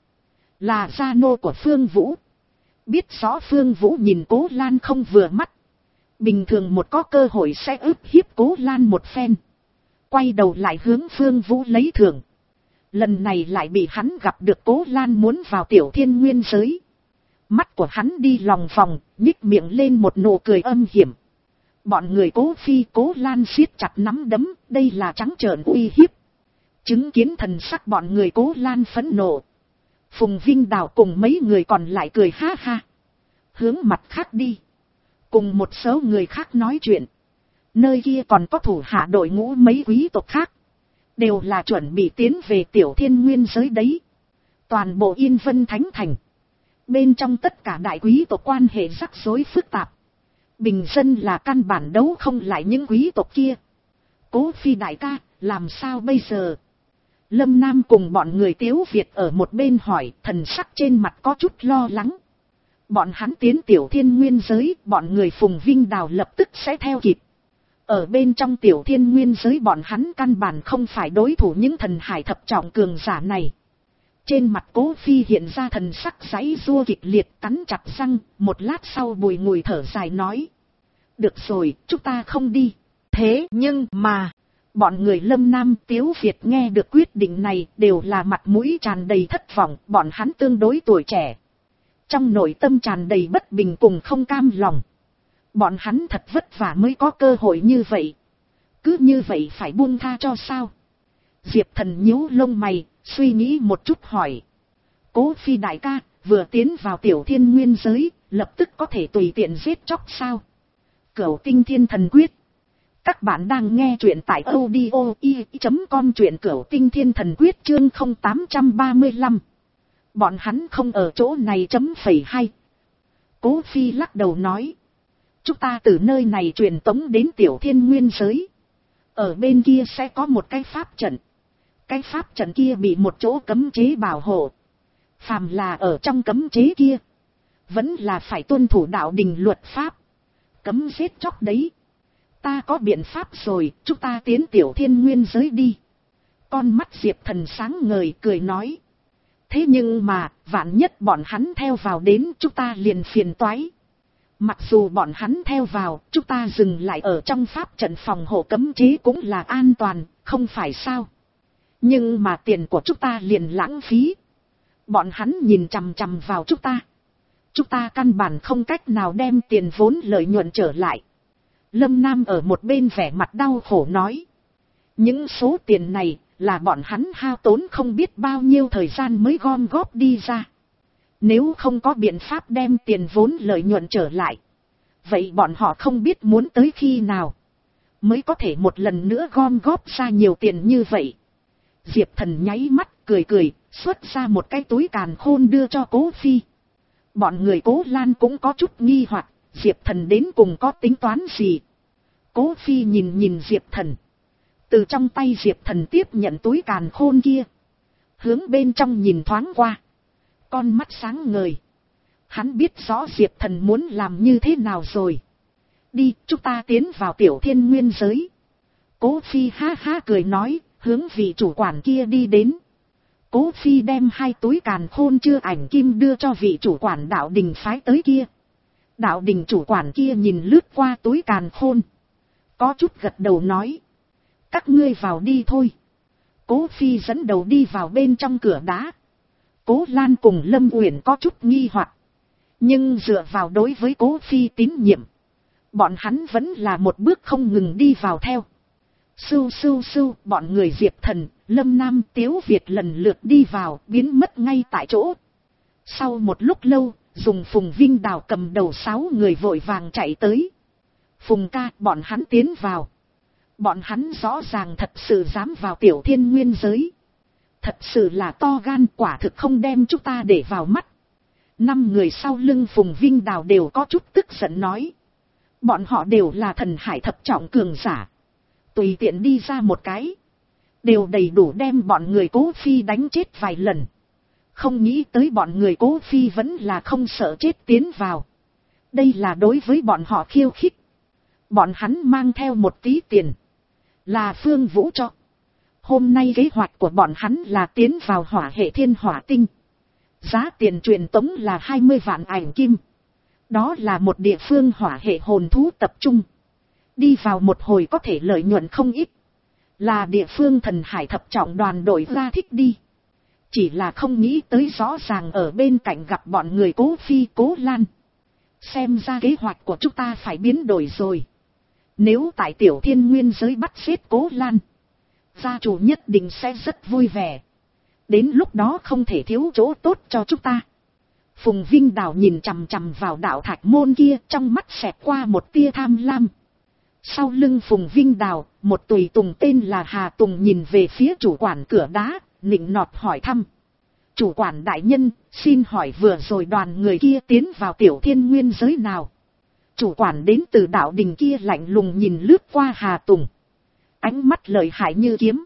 là gia nô của Phương Vũ. Biết rõ Phương Vũ nhìn Cố Lan không vừa mắt, bình thường một có cơ hội sẽ ức hiếp Cố Lan một phen, quay đầu lại hướng Phương Vũ lấy thưởng. Lần này lại bị hắn gặp được Cố Lan muốn vào Tiểu Thiên Nguyên giới. Mắt của hắn đi lòng vòng, nhích miệng lên một nụ cười âm hiểm. Bọn người Cố Phi Cố Lan siết chặt nắm đấm, đây là trắng trợn uy hiếp. Chứng kiến thần sắc bọn người Cố Lan phẫn nộ, Phùng Vinh Đào cùng mấy người còn lại cười ha ha, hướng mặt khác đi, cùng một số người khác nói chuyện. Nơi kia còn có thủ hạ đội ngũ mấy quý tộc khác, đều là chuẩn bị tiến về Tiểu Thiên Nguyên giới đấy. Toàn bộ Yên Vân Thánh Thành, bên trong tất cả đại quý tộc quan hệ rắc rối phức tạp, bình dân là căn bản đấu không lại những quý tộc kia. Cố Phi đại ca, làm sao bây giờ? Lâm Nam cùng bọn người Tiếu Việt ở một bên hỏi, thần sắc trên mặt có chút lo lắng. Bọn hắn tiến Tiểu Thiên Nguyên giới, bọn người Phùng Vinh Đào lập tức sẽ theo kịp. Ở bên trong Tiểu Thiên Nguyên giới bọn hắn căn bản không phải đối thủ những thần hải thập trọng cường giả này. Trên mặt Cố Phi hiện ra thần sắc giãy giụa kịch liệt, cắn chặt răng, một lát sau bùi ngùi thở dài nói. Được rồi, chúng ta không đi. Thế nhưng mà, bọn người Lâm Nam Tiếu Việt nghe được quyết định này đều là mặt mũi tràn đầy thất vọng, bọn hắn tương đối tuổi trẻ. Trong nội tâm tràn đầy bất bình cùng không cam lòng. Bọn hắn thật vất vả mới có cơ hội như vậy. Cứ như vậy phải buông tha cho sao? Diệp Thần nhíu lông mày, suy nghĩ một chút hỏi. Cố Phi đại ca, vừa tiến vào Tiểu Thiên Nguyên giới, lập tức có thể tùy tiện giết chóc sao? Cửu Tinh Thiên Thần Quyết. Các bạn đang nghe truyện tại audio i chấm com, truyện Cửu Tinh Thiên Thần Quyết chương không tám ba lăm. Bọn hắn không ở chỗ này chấm phẩy hay. Cố Phi lắc đầu nói. Chúng ta từ nơi này truyền tống đến Tiểu Thiên Nguyên giới. Ở bên kia sẽ có một cái pháp trận. Cái pháp trận kia bị một chỗ cấm chế bảo hộ. Phàm là ở trong cấm chế kia, vẫn là phải tuân thủ đạo đình luật pháp. Cấm giết chóc đấy. Ta có biện pháp rồi, chúng ta tiến Tiểu Thiên Nguyên giới đi. Con mắt Diệp Thần sáng ngời cười nói. Thế nhưng mà, vạn nhất bọn hắn theo vào đến chúng ta liền phiền toái. Mặc dù bọn hắn theo vào, chúng ta dừng lại ở trong pháp trận phòng hộ cấm chế cũng là an toàn, không phải sao. Nhưng mà tiền của chúng ta liền lãng phí. Bọn hắn nhìn chằm chằm vào chúng ta. Chúng ta căn bản không cách nào đem tiền vốn lợi nhuận trở lại. Lâm Nam ở một bên vẻ mặt đau khổ nói. Những số tiền này là bọn hắn hao tốn không biết bao nhiêu thời gian mới gom góp đi ra. Nếu không có biện pháp đem tiền vốn lợi nhuận trở lại, vậy bọn họ không biết muốn tới khi nào mới có thể một lần nữa gom góp ra nhiều tiền như vậy. Diệp Thần nháy mắt cười cười, xuất ra một cái túi càn khôn đưa cho Cố Phi. Bọn người Cố Lan cũng có chút nghi hoặc, Diệp Thần đến cùng có tính toán gì. Cố Phi nhìn nhìn Diệp Thần, từ trong tay Diệp Thần tiếp nhận túi càn khôn kia, hướng bên trong nhìn thoáng qua, con mắt sáng ngời. Hắn biết rõ Diệp Thần muốn làm như thế nào rồi. Đi, chúng ta tiến vào Tiểu Thiên Nguyên giới. Cố Phi ha ha cười nói, hướng vị chủ quản kia đi đến. Cố Phi đem hai túi càn khôn chưa ảnh kim đưa cho vị chủ quản đạo đình phái tới kia. Đạo đình chủ quản kia nhìn lướt qua túi càn khôn. Có chút gật đầu nói. Các ngươi vào đi thôi. Cố Phi dẫn đầu đi vào bên trong cửa đá. Cố Lan cùng Lâm Uyển có chút nghi hoặc. Nhưng dựa vào đối với Cố Phi tín nhiệm. Bọn hắn vẫn là một bước không ngừng đi vào theo. Sưu sưu sưu, bọn người Diệp Thần, Lâm Nam, Tiếu Việt lần lượt đi vào, biến mất ngay tại chỗ. Sau một lúc lâu, dùng Phùng Vinh Đào cầm đầu sáu người vội vàng chạy tới. Phùng ca, bọn hắn tiến vào. Bọn hắn rõ ràng thật sự dám vào Tiểu Thiên Nguyên giới. Thật sự là to gan, quả thực không đem chúng ta để vào mắt. Năm người sau lưng Phùng Vinh Đào đều có chút tức giận nói. Bọn họ đều là thần hải thập trọng cường giả. Tùy tiện đi ra một cái. Đều đầy đủ đem bọn người Cố Phi đánh chết vài lần. Không nghĩ tới bọn người Cố Phi vẫn là không sợ chết tiến vào. Đây là đối với bọn họ khiêu khích. Bọn hắn mang theo một tí tiền. Là Phương Vũ cho. Hôm nay kế hoạch của bọn hắn là tiến vào hỏa hệ thiên hỏa tinh. Giá tiền truyền tống là hai mươi vạn ảnh kim. Đó là một địa phương hỏa hệ hồn thú tập trung. Đi vào một hồi có thể lợi nhuận không ít. Là địa phương thần hải thập trọng đoàn đội ra thích đi. Chỉ là không nghĩ tới rõ ràng ở bên cạnh gặp bọn người Cố Phi Cố Lan. Xem ra kế hoạch của chúng ta phải biến đổi rồi. Nếu tại Tiểu Thiên Nguyên giới bắt xếp Cố Lan, gia chủ nhất định sẽ rất vui vẻ. Đến lúc đó không thể thiếu chỗ tốt cho chúng ta. Phùng Vinh Đào nhìn chằm chằm vào đạo thạch môn kia, trong mắt xẹt qua một tia tham lam. Sau lưng Phùng Vinh Đào, một tùy tùng tên là Hà Tùng nhìn về phía chủ quản cửa đá, nịnh nọt hỏi thăm. Chủ quản đại nhân, xin hỏi vừa rồi đoàn người kia tiến vào Tiểu Thiên Nguyên giới nào? Chủ quản đến từ đạo đình kia lạnh lùng nhìn lướt qua Hà Tùng. Ánh mắt lợi hại như kiếm.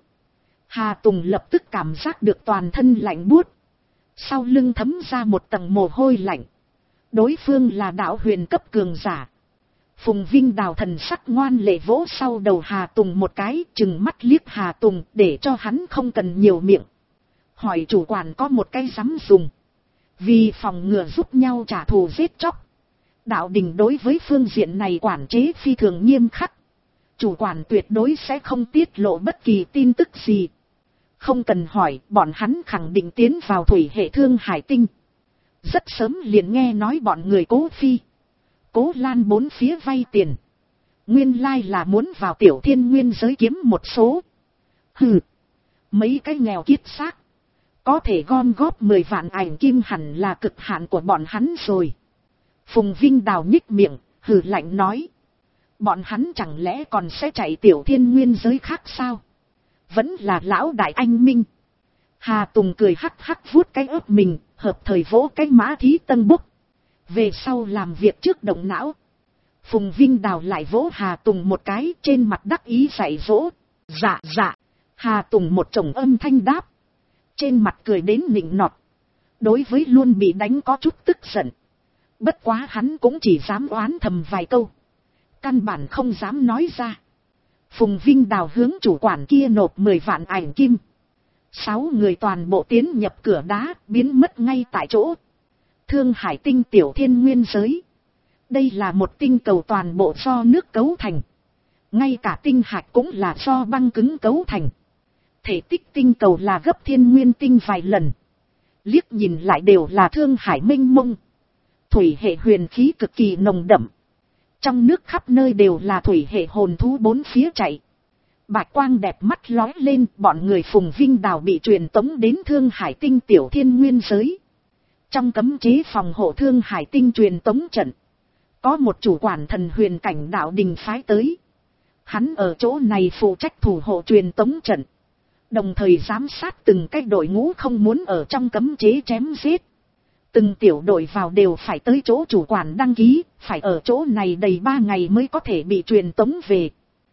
Hà Tùng lập tức cảm giác được toàn thân lạnh buốt. Sau lưng thấm ra một tầng mồ hôi lạnh. Đối phương là đạo huyền cấp cường giả. Phùng Vinh Đào thần sắc ngoan lệ vỗ sau đầu Hà Tùng một cái, chừng mắt liếc Hà Tùng để cho hắn không cần nhiều miệng. Hỏi chủ quản có một cái dám dùng. Vì phòng ngừa giúp nhau trả thù giết chóc. Đạo đình đối với phương diện này quản chế phi thường nghiêm khắc. Chủ quản tuyệt đối sẽ không tiết lộ bất kỳ tin tức gì. Không cần hỏi, bọn hắn khẳng định tiến vào thủy hệ thương hải tinh. Rất sớm liền nghe nói bọn người Cố Phi, Cố Lan bốn phía vay tiền. Nguyên lai là muốn vào Tiểu Thiên Nguyên giới kiếm một số. Hừ, mấy cái nghèo kiết xác. Có thể gom góp mười vạn ảnh kim hẳn là cực hạn của bọn hắn rồi. Phùng Vinh Đào nhích miệng, hừ lạnh nói. Bọn hắn chẳng lẽ còn sẽ chạy Tiểu Thiên Nguyên giới khác sao? Vẫn là lão đại anh minh. Hà Tùng cười hắc hắc vuốt cái ớt mình, hợp thời vỗ cái mã thí tân bốc. Về sau làm việc trước động não. Phùng Vinh Đào lại vỗ Hà Tùng một cái, trên mặt đắc ý dạy dỗ. Dạ dạ. Hà Tùng một chồng âm thanh đáp. Trên mặt cười đến nịnh nọt. Đối với luôn bị đánh có chút tức giận. Bất quá hắn cũng chỉ dám oán thầm vài câu. Căn bản không dám nói ra. Phùng Vinh Đào hướng chủ quản kia nộp mười vạn ảnh kim. Sáu người toàn bộ tiến nhập cửa đá, biến mất ngay tại chỗ. Thương Hải tinh Tiểu Thiên Nguyên giới. Đây là một tinh cầu toàn bộ do nước cấu thành. Ngay cả tinh hạt cũng là do băng cứng cấu thành. Thể tích tinh cầu là gấp Thiên Nguyên tinh vài lần. Liếc nhìn lại đều là thương hải mênh mông. Thủy hệ huyền khí cực kỳ nồng đậm. Trong nước khắp nơi đều là thủy hệ hồn thú bốn phía chạy. Bạch quang đẹp mắt lói lên, bọn người Phùng Vinh Đào bị truyền tống đến Thương Hải tinh Tiểu Thiên Nguyên giới. Trong cấm chế phòng hộ Thương Hải tinh truyền tống trận, có một chủ quản thần huyền cảnh đạo đình phái tới. Hắn ở chỗ này phụ trách thủ hộ truyền tống trận, đồng thời giám sát từng cái đội ngũ không muốn ở trong cấm chế chém giết. Từng tiểu đội vào đều phải tới chỗ chủ quản đăng ký, phải ở chỗ này đầy ba ngày mới có thể bị truyền tống về.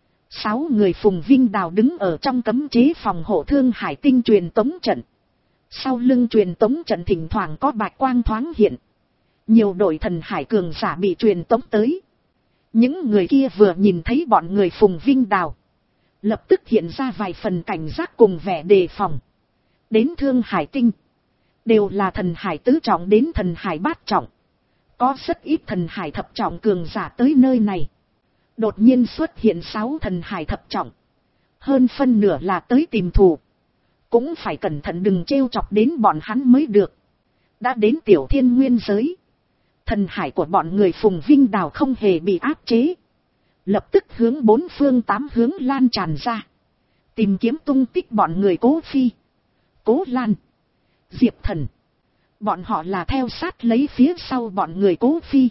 Sáu người Phùng Vinh Đào đứng ở trong cấm chế phòng hộ Thương Hải tinh truyền tống trận. Sau lưng truyền tống trận thỉnh thoảng có bạch quang thoáng hiện. Nhiều đội thần hải cường giả bị truyền tống tới. Những người kia vừa nhìn thấy bọn người Phùng Vinh Đào, lập tức hiện ra vài phần cảnh giác cùng vẻ đề phòng. Đến Thương Hải tinh, đều là thần hải tứ trọng đến thần hải bát trọng. Có rất ít thần hải thập trọng cường giả tới nơi này. Đột nhiên xuất hiện sáu thần hải thập trọng. Hơn phân nửa là tới tìm thù. Cũng phải cẩn thận đừng trêu chọc đến bọn hắn mới được. Đã đến tiểu thiên nguyên giới. Thần hải của bọn người Phùng Vinh Đào không hề bị áp chế. Lập tức hướng bốn phương tám hướng lan tràn ra. Tìm kiếm tung tích bọn người Cố Phi, Cố Lan, Diệp Thần. Bọn họ là theo sát lấy phía sau bọn người Cố Phi,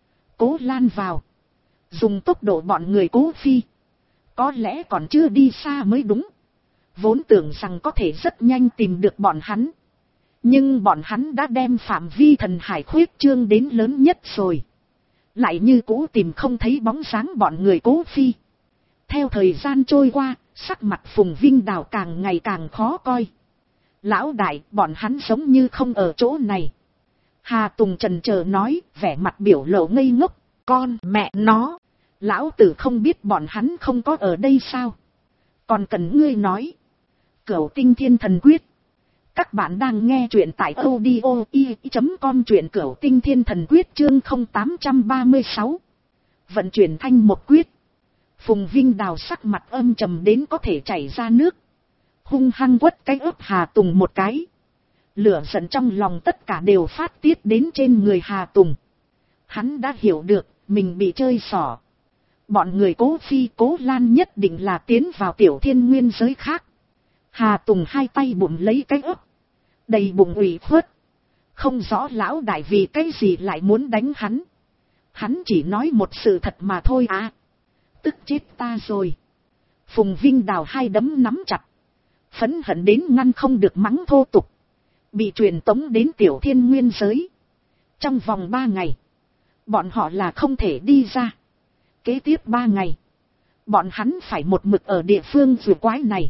Cố Lan vào. Dùng tốc độ bọn người Cố Phi, có lẽ còn chưa đi xa mới đúng. Vốn tưởng rằng có thể rất nhanh tìm được bọn hắn. Nhưng bọn hắn đã đem phạm vi thần hải khuyết trương đến lớn nhất rồi. Lại như cũ tìm không thấy bóng dáng bọn người Cố Phi. Theo thời gian trôi qua, sắc mặt Phùng Vinh Đào càng ngày càng khó coi. Lão đại, bọn hắn giống như không ở chỗ này. Hà Tùng chần chờ nói, vẻ mặt biểu lộ ngây ngốc. Con mẹ nó, lão tử không biết bọn hắn không có ở đây sao? Còn cần ngươi nói. Cửu Tinh Thiên Thần Quyết. Các bạn đang nghe truyện tại audio i chấm com, truyện Cửu Tinh Thiên Thần Quyết chương không tám ba sáu. Vận chuyển thanh một quyết. Phùng Vinh Đào sắc mặt âm trầm đến có thể chảy ra nước. Hung hăng quất cái ớp Hà Tùng một cái. Lửa giận trong lòng tất cả đều phát tiết đến trên người Hà Tùng. Hắn đã hiểu được, mình bị chơi xỏ. Bọn người Cố Phi, Cố Lan nhất định là tiến vào tiểu thiên nguyên giới khác. Hà Tùng hai tay bụng lấy cái ớp. Đầy bụng ủy khuất. Không rõ lão đại vì cái gì lại muốn đánh hắn. Hắn chỉ nói một sự thật mà thôi à. Tức chết ta rồi. Phùng Vinh Đào hai đấm nắm chặt. Phẫn hận đến ngăn không được mắng thô tục. Bị truyền tống đến tiểu thiên nguyên giới. Trong vòng ba ngày. Bọn họ là không thể đi ra. Kế tiếp ba ngày. Bọn hắn phải một mực ở địa phương vừa quái này.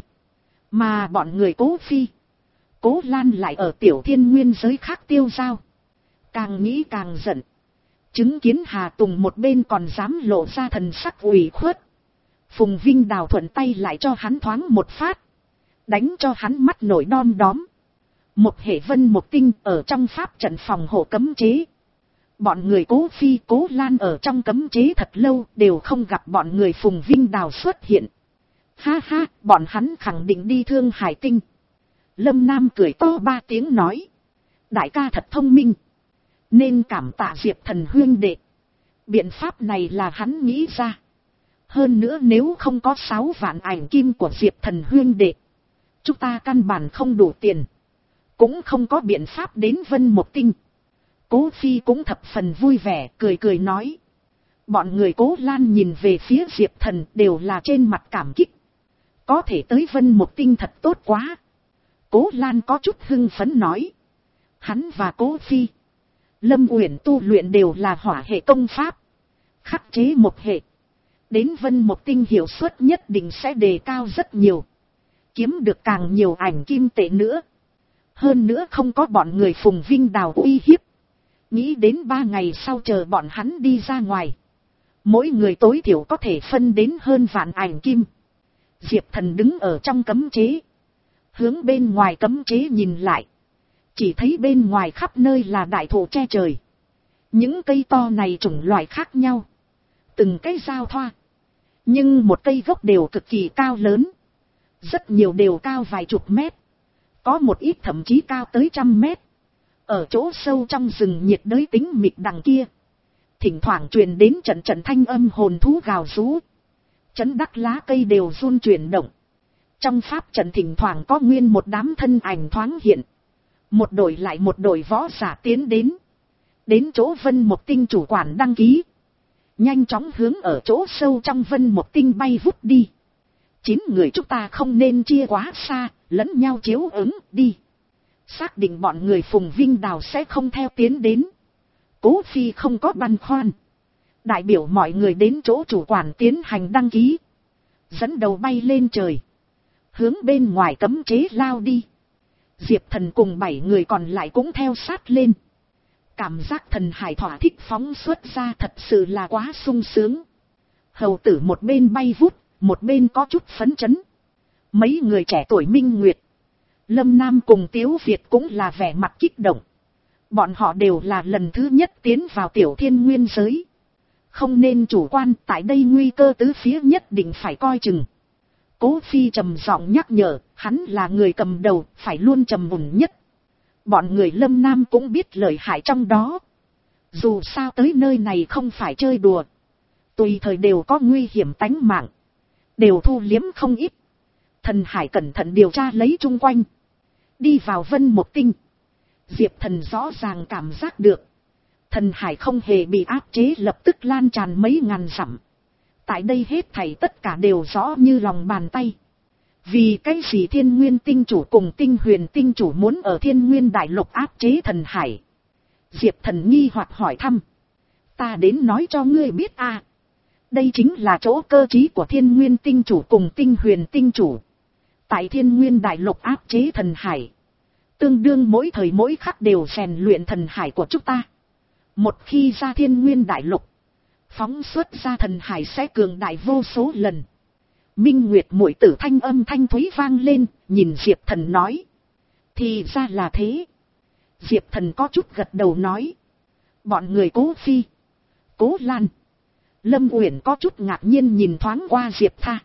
Mà bọn người Cố Phi, Cố Lan lại ở tiểu thiên nguyên giới khác tiêu dao. Càng nghĩ càng giận. Chứng kiến Hà Tùng một bên còn dám lộ ra thần sắc ủy khuất. Phùng Vinh Đào thuận tay lại cho hắn thoáng một phát. Đánh cho hắn mắt nổi đom đóm. Một hệ vân một tinh ở trong pháp trận phòng hộ cấm chế. Bọn người Cố Phi, Cố Lan ở trong cấm chế thật lâu đều không gặp bọn người Phùng Vinh Đào xuất hiện. Ha ha, bọn hắn khẳng định đi Thương Hải Tinh. Lâm Nam cười to ba tiếng nói. Đại ca thật thông minh. Nên cảm tạ Diệp Thần huyên đệ. Biện pháp này là hắn nghĩ ra. Hơn nữa nếu không có sáu vạn ảnh kim của Diệp Thần huyên đệ, chúng ta căn bản không đủ tiền. Cũng không có biện pháp đến Vân Một Tinh. Cố Phi cũng thập phần vui vẻ, cười cười nói. Bọn người Cố Lan nhìn về phía Diệp Thần đều là trên mặt cảm kích. Có thể tới Vân Một Tinh thật tốt quá. Cố Lan có chút hưng phấn nói. Hắn và Cố Phi, Lâm Uyển tu luyện đều là hỏa hệ công pháp. Khắc chế một hệ. Đến Vân Một Tinh hiệu suất nhất định sẽ đề cao rất nhiều. Kiếm được càng nhiều ảnh kim tệ nữa. Hơn nữa không có bọn người Phùng Vinh Đào uy hiếp. Nghĩ đến ba ngày sau chờ bọn hắn đi ra ngoài. Mỗi người tối thiểu có thể phân đến hơn vạn ảnh kim. Diệp Thần đứng ở trong cấm chế. Hướng bên ngoài cấm chế nhìn lại. Chỉ thấy bên ngoài khắp nơi là đại thụ che trời. Những cây to này chủng loại khác nhau. Từng cây giao thoa. Nhưng một cây gốc đều cực kỳ cao lớn. Rất nhiều đều cao vài chục mét. Có một ít thậm chí cao tới trăm mét. Ở chỗ sâu trong rừng nhiệt đới tính mịt đằng kia. Thỉnh thoảng truyền đến trận trận thanh âm hồn thú gào rú. Chấn đắc lá cây đều run chuyển động. Trong pháp trận thỉnh thoảng có nguyên một đám thân ảnh thoáng hiện. Một đội lại một đội võ giả tiến đến. Đến chỗ Vân Một Tinh chủ quản đăng ký. Nhanh chóng hướng ở chỗ sâu trong Vân Một Tinh bay vút đi. Chín người chúng ta không nên chia quá xa, lẫn nhau chiếu ứng đi. Xác định bọn người Phùng Vinh Đào sẽ không theo tiến đến. Cố Phi không có băn khoăn. Đại biểu mọi người đến chỗ chủ quản tiến hành đăng ký. Dẫn đầu bay lên trời. Hướng bên ngoài cấm chế lao đi. Diệp Thần cùng bảy người còn lại cũng theo sát lên. Cảm giác thần hải thỏa thích phóng xuất ra thật sự là quá sung sướng. Hầu tử một bên bay vút, một bên có chút phấn chấn. Mấy người trẻ tuổi Minh Nguyệt, Lâm Nam cùng Tiếu Việt cũng là vẻ mặt kích động. Bọn họ đều là lần thứ nhất tiến vào tiểu thiên nguyên giới. Không nên chủ quan, tại đây nguy cơ tứ phía nhất định phải coi chừng. Cố Phi trầm giọng nhắc nhở, hắn là người cầm đầu, phải luôn trầm ổn nhất. Bọn người Lâm Nam cũng biết lợi hại trong đó. Dù sao tới nơi này không phải chơi đùa. Tùy thời đều có nguy hiểm tánh mạng. Đều thu liếm không ít. Thần Hải cẩn thận điều tra lấy chung quanh. Đi vào Vân Một Tinh. Diệp Thần rõ ràng cảm giác được. Thần Hải không hề bị áp chế, lập tức lan tràn mấy ngàn dặm. Tại đây hết thảy tất cả đều rõ như lòng bàn tay. Vì cái gì Thiên Nguyên Tinh Chủ cùng Tinh Huyền Tinh Chủ muốn ở Thiên Nguyên Đại Lục áp chế Thần Hải? Diệp Thần nghi hoặc hỏi thăm. Ta đến nói cho ngươi biết a. Đây chính là chỗ cơ trí của Thiên Nguyên Tinh Chủ cùng Tinh Huyền Tinh Chủ. Tại Thiên Nguyên Đại Lục áp chế Thần Hải. Tương đương mỗi thời mỗi khắc đều rèn luyện Thần Hải của chúng ta. Một khi ra Thiên Nguyên Đại Lục, phóng xuất ra Thần Hải sẽ cường đại vô số lần. Minh Nguyệt muội tử thanh âm thanh thúy vang lên, nhìn Diệp Thần nói. Thì ra là thế. Diệp Thần có chút gật đầu nói. Bọn người Cố Phi, Cố Lan, Lâm Uyển có chút ngạc nhiên nhìn thoáng qua Diệp Tha.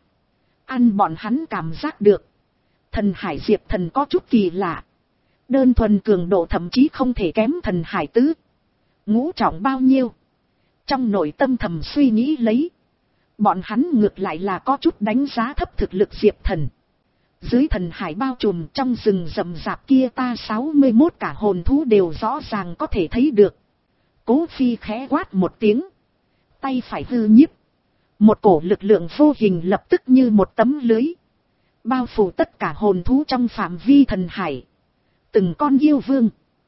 Ăn bọn hắn cảm giác được. Thần Hải Diệp Thần có chút kỳ lạ. Đơn thuần cường độ thậm chí không thể kém Thần Hải tứ. Ngũ trọng bao nhiêu. Trong nội tâm thầm suy nghĩ lấy. Bọn hắn ngược lại là có chút đánh giá thấp thực lực Diệp Thần. Dưới Thần Hải bao trùm trong rừng rậm rạp kia ta sáu mươi mốt cả hồn thú đều rõ ràng có thể thấy được. Cố Phi khẽ quát một tiếng. Tay phải hư nhiếp. Một cổ lực lượng vô hình lập tức như một tấm lưới. Bao phủ tất cả hồn thú trong phạm vi Thần Hải. Từng con yêu vương,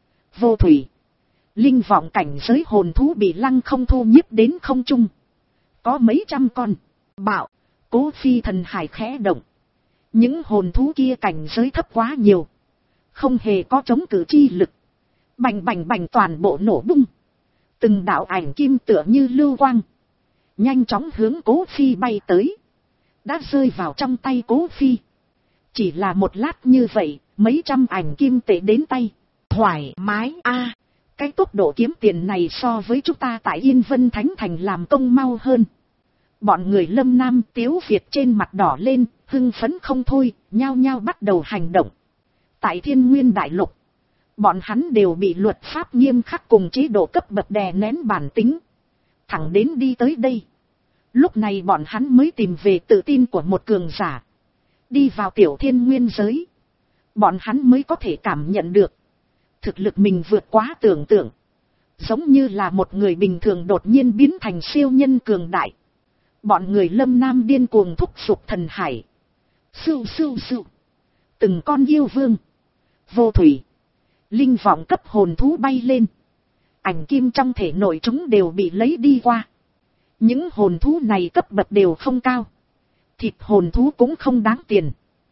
vô thủy, linh vọng cảnh giới hồn thú bị lăng không thu nhiếp đến không trung. Có mấy trăm con. Bạo. Cố Phi Thần Hải khẽ động. Những hồn thú kia cảnh giới thấp quá nhiều. Không hề có chống cự chi lực. Bành bành bành toàn bộ nổ bung. Từng đạo ảnh kim tựa như lưu quang. Nhanh chóng hướng Cố Phi bay tới. Đã rơi vào trong tay Cố Phi. Chỉ là một lát như vậy, mấy trăm ảnh kim tệ đến tay. Thoải mái a. Cái tốc độ kiếm tiền này so với chúng ta tại Yên Vân Thánh Thành làm công mau hơn. Bọn người Lâm Nam Tiếu Việt trên mặt đỏ lên, hưng phấn không thôi, nhao nhao bắt đầu hành động. Tại Thiên Nguyên Đại Lục, bọn hắn đều bị luật pháp nghiêm khắc cùng chế độ cấp bậc đè nén bản tính. Thẳng đến đi tới đây. Lúc này bọn hắn mới tìm về tự tin của một cường giả. Đi vào tiểu thiên nguyên giới. Bọn hắn mới có thể cảm nhận được. Thực lực mình vượt quá tưởng tượng. Giống như là một người bình thường đột nhiên biến thành siêu nhân cường đại. Bọn người Lâm Nam điên cuồng thúc giục Thần Hải. Sưu sưu sưu. Từng con yêu vương, vô thủy, linh vọng cấp hồn thú bay lên. Ảnh kim trong thể nội chúng đều bị lấy đi qua. Những hồn thú này cấp bậc đều không cao. Thịt hồn thú cũng không đáng tiền.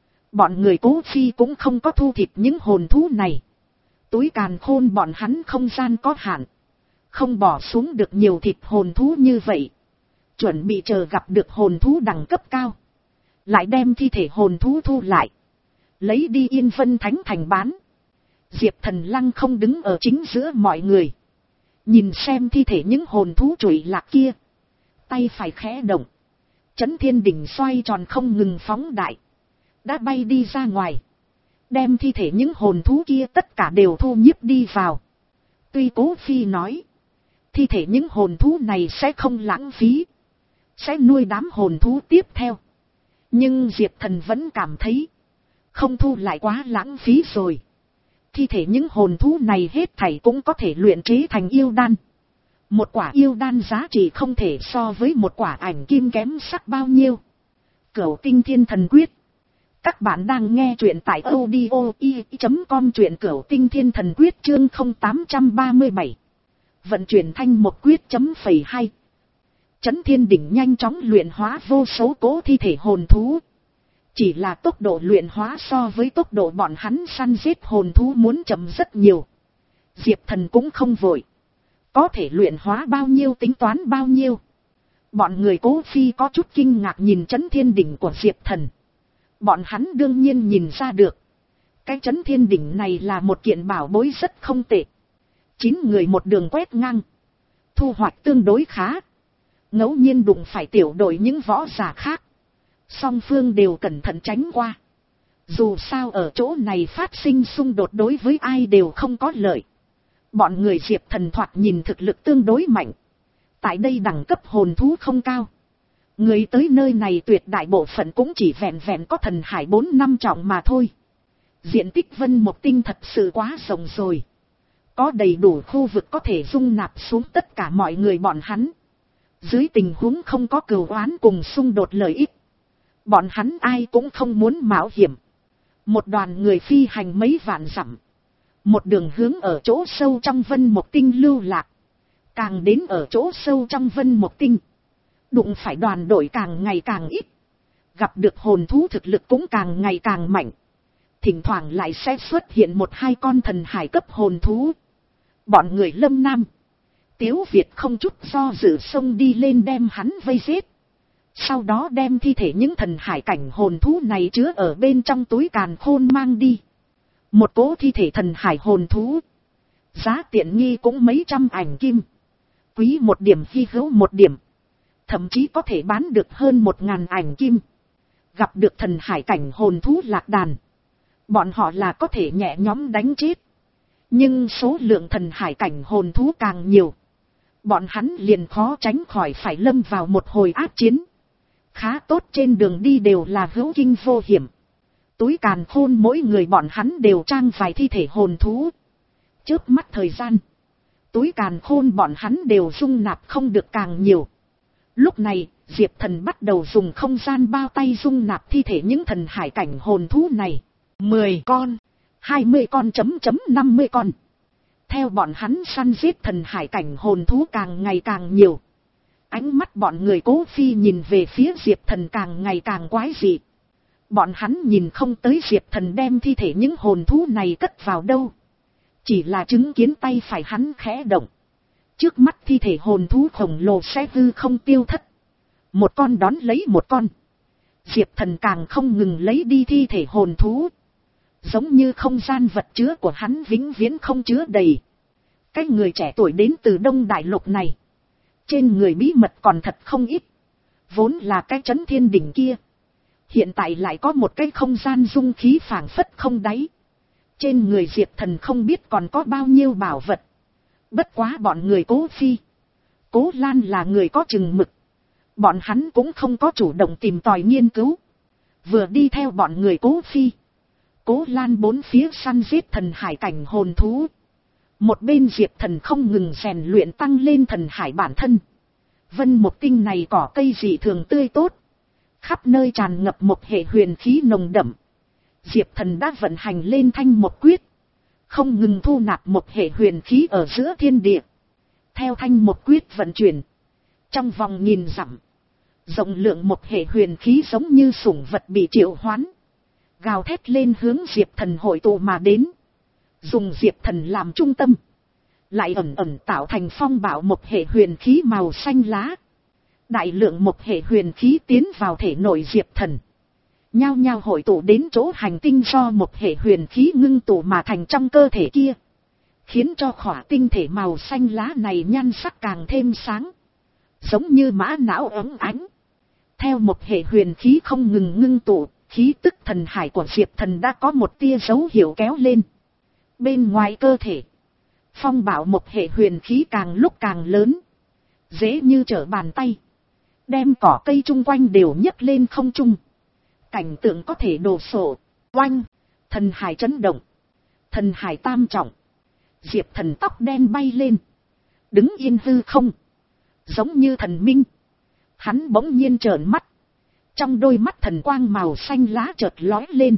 Bọn người Cố Phi cũng không có thu thịt những hồn thú này. Túi càn khôn bọn hắn không gian có hạn. Không bỏ xuống được nhiều thịt hồn thú như vậy. Chuẩn bị chờ gặp được hồn thú đẳng cấp cao. Lại đem thi thể hồn thú thu lại. Lấy đi Yên Vân Thánh Thành bán. Diệp Thần lăng không đứng ở chính giữa mọi người. Nhìn xem thi thể những hồn thú trụy lạc kia. Tay phải khẽ động. Chấn thiên đỉnh xoay tròn không ngừng phóng đại. Đã bay đi ra ngoài. Đem thi thể những hồn thú kia tất cả đều thu nhiếp đi vào. Tuy Cố Phi nói. Thi thể những hồn thú này sẽ không lãng phí. Sẽ nuôi đám hồn thú tiếp theo. Nhưng Diệp Thần vẫn cảm thấy. Không thu lại quá lãng phí rồi. Thi thể những hồn thú này hết thảy cũng có thể luyện chế thành yêu đan. Một quả yêu đan giá trị không thể so với một quả ảnh kim kém sắc bao nhiêu. Cửu Tinh Thiên Thần Quyết. Các bạn đang nghe truyện tại audio i chấm com, truyện Cửu Tinh Thiên Thần Quyết chương không tám ba bảy. Vận chuyển thanh một quyết chấm phẩy hai. Chấn thiên đỉnh nhanh chóng luyện hóa vô số cố thi thể hồn thú. Chỉ là tốc độ luyện hóa so với tốc độ bọn hắn săn giết hồn thú muốn chậm rất nhiều. Diệp Thần cũng không vội. Có thể luyện hóa bao nhiêu tính toán bao nhiêu. Bọn người Cố Phi có chút kinh ngạc nhìn chấn thiên đỉnh của Diệp Thần. Bọn hắn đương nhiên nhìn ra được. Cái chấn thiên đỉnh này là một kiện bảo bối rất không tệ. Chín người một đường quét ngang. Thu hoạch tương đối khá. Ngẫu nhiên đụng phải tiểu đội những võ giả khác. Song phương đều cẩn thận tránh qua. Dù sao ở chỗ này phát sinh xung đột đối với ai đều không có lợi. Bọn người Diệp Thần thoạt nhìn thực lực tương đối mạnh. Tại đây đẳng cấp hồn thú không cao. Người tới nơi này tuyệt đại bộ phận cũng chỉ vẹn vẹn có thần hải bốn năm trọng mà thôi. Diện tích Vân Mộc Tinh thật sự quá rộng rồi. Có đầy đủ khu vực có thể dung nạp xuống tất cả mọi người bọn hắn. Dưới tình huống không có cừu oán cùng xung đột lợi ích. Bọn hắn ai cũng không muốn mạo hiểm. Một đoàn người phi hành mấy vạn dặm. Một đường hướng ở chỗ sâu trong Vân Mộc Tinh lưu lạc. Càng đến ở chỗ sâu trong Vân Mộc Tinh. Đụng phải đoàn đội càng ngày càng ít. Gặp được hồn thú thực lực cũng càng ngày càng mạnh. Thỉnh thoảng lại sẽ xuất hiện một hai con thần hải cấp hồn thú. Bọn người Lâm Nam, Tiếu Việt không chút do dự xông đi lên đem hắn vây giết. Sau đó đem thi thể những thần hải cảnh hồn thú này chứa ở bên trong túi càn khôn mang đi. Một cỗ thi thể thần hải hồn thú. Giá tiện nghi cũng mấy trăm ảnh kim. Quý một điểm hy hữu một điểm. Thậm chí có thể bán được hơn một ngàn ảnh kim. Gặp được thần hải cảnh hồn thú lạc đàn. Bọn họ là có thể nhẹ nhõm đánh chết. Nhưng số lượng thần hải cảnh hồn thú càng nhiều. Bọn hắn liền khó tránh khỏi phải lâm vào một hồi ác chiến. Khá tốt trên đường đi đều là hữu kinh vô hiểm. Túi càn khôn mỗi người bọn hắn đều trang vài thi thể hồn thú. Chớp mắt thời gian. Túi càn khôn bọn hắn đều dung nạp không được càng nhiều. Lúc này, Diệp Thần bắt đầu dùng không gian bao tay dung nạp thi thể những thần hải cảnh hồn thú này. mười con, hai mươi con chấm chấm năm mươi con. Theo bọn hắn săn giết thần hải cảnh hồn thú càng ngày càng nhiều. Ánh mắt bọn người Cố Phi nhìn về phía Diệp Thần càng ngày càng quái dị. Bọn hắn nhìn không tới Diệp Thần đem thi thể những hồn thú này cất vào đâu. Chỉ là chứng kiến tay phải hắn khẽ động. Trước mắt thi thể hồn thú khổng lồ sẽ hư không tiêu thất. Một con đón lấy một con. Diệp Thần càng không ngừng lấy đi thi thể hồn thú. Giống như không gian vật chứa của hắn vĩnh viễn không chứa đầy. Cái người trẻ tuổi đến từ Đông Đại Lục này. Trên người bí mật còn thật không ít. Vốn là cái trấn thiên đỉnh kia. Hiện tại lại có một cái không gian dung khí phảng phất không đáy. Trên người Diệp Thần không biết còn có bao nhiêu bảo vật. Bất quá bọn người Cố Phi, Cố Lan là người có chừng mực. Bọn hắn cũng không có chủ động tìm tòi nghiên cứu. Vừa đi theo bọn người Cố Phi, Cố Lan bốn phía săn giết thần hải cảnh hồn thú. Một bên Diệp Thần không ngừng rèn luyện tăng lên thần hải bản thân. Vân Mộc Tinh này cỏ cây dị thường tươi tốt. Khắp nơi tràn ngập một hệ huyền khí nồng đậm. Diệp Thần đã vận hành lên thanh một quyết. Không ngừng thu nạp một hệ huyền khí ở giữa thiên địa. Theo thanh một quyết vận chuyển. Trong vòng nghìn dặm. Rộng lượng một hệ huyền khí giống như sủng vật bị triệu hoán. Gào thét lên hướng Diệp Thần hội tụ mà đến. Dùng Diệp Thần làm trung tâm. Lại ẩn ẩn tạo thành phong bạo một hệ huyền khí màu xanh lá. Đại lượng một hệ huyền khí tiến vào thể nội Diệp Thần. Nhao nhao hội tụ đến chỗ hành tinh do một hệ huyền khí ngưng tụ mà thành trong cơ thể kia. Khiến cho khỏa tinh thể màu xanh lá này nhan sắc càng thêm sáng. Giống như mã não ấm ánh. Theo một hệ huyền khí không ngừng ngưng tụ, khí tức thần hải của Diệp Thần đã có một tia dấu hiệu kéo lên. Bên ngoài cơ thể, phong bạo một hệ huyền khí càng lúc càng lớn. Dễ như trở bàn tay. Đem cỏ cây chung quanh đều nhấc lên không trung. Cảnh tượng có thể đổ sổ, oanh, thần hải chấn động. Thần hải tam trọng. Diệp Thần tóc đen bay lên. Đứng yên hư không. Giống như thần minh. Hắn bỗng nhiên trợn mắt. Trong đôi mắt thần quang màu xanh lá chợt lói lên.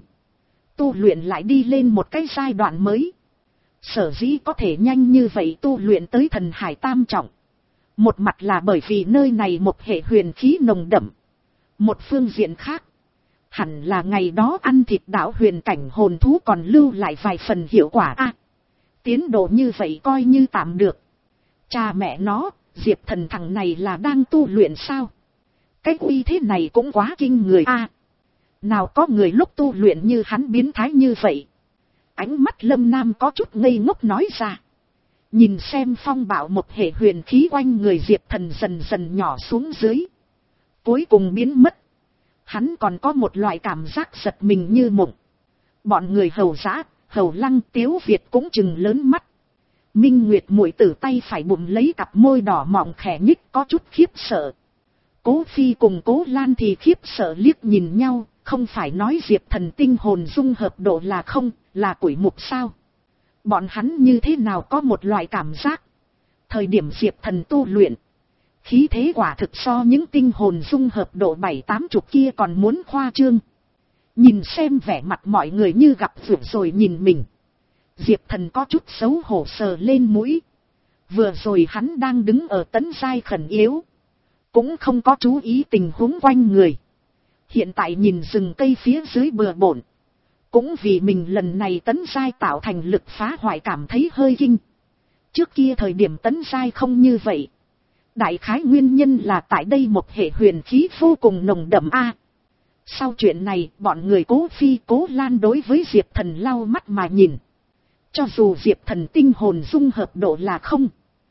Tu luyện lại đi lên một cái giai đoạn mới. Sở dĩ có thể nhanh như vậy tu luyện tới thần hải tam trọng. Một mặt là bởi vì nơi này một hệ huyền khí nồng đậm. Một phương diện khác. Hẳn là ngày đó ăn thịt đạo huyền cảnh hồn thú còn lưu lại vài phần hiệu quả a. À, tiến độ như vậy coi như tạm được. Cha mẹ nó, Diệp Thần thằng này là đang tu luyện sao? Cái uy thế này cũng quá kinh người a. À, nào có người lúc tu luyện như hắn biến thái như vậy. Ánh mắt Lâm Nam có chút ngây ngốc nói ra. Nhìn xem phong bạo một hệ huyền khí quanh người Diệp Thần dần dần nhỏ xuống dưới. Cuối cùng biến mất. Hắn còn có một loại cảm giác giật mình như mộng. Bọn người Hầu Dã, Hầu Lăng, Tiếu Việt cũng chừng lớn mắt. Minh Nguyệt muội tử tay phải bụng lấy cặp môi đỏ mọng khẽ nhích có chút khiếp sợ. Cố Phi cùng Cố Lan thì khiếp sợ liếc nhìn nhau, không phải nói Diệp Thần tinh hồn dung hợp độ là không, là quỷ mục sao? Bọn hắn như thế nào có một loại cảm giác? Thời điểm Diệp Thần tu luyện, khí thế quả thực so những tinh hồn dung hợp độ bảy tám chục kia còn muốn khoa trương. Nhìn xem vẻ mặt mọi người như gặp vượt rồi nhìn mình. Diệp Thần có chút xấu hổ sờ lên mũi. Vừa rồi hắn đang đứng ở tấn giai khẩn yếu, cũng không có chú ý tình huống quanh người. Hiện tại nhìn rừng cây phía dưới bừa bộn, cũng vì mình lần này tấn giai tạo thành lực phá hoại cảm thấy hơi kinh. Trước kia thời điểm tấn giai không như vậy. Đại khái nguyên nhân là tại đây một hệ huyền khí vô cùng nồng đậm a. Sau chuyện này, bọn người Cố Phi Cố Lan đối với Diệp Thần lau mắt mà nhìn. Cho dù Diệp Thần tinh hồn dung hợp độ là không,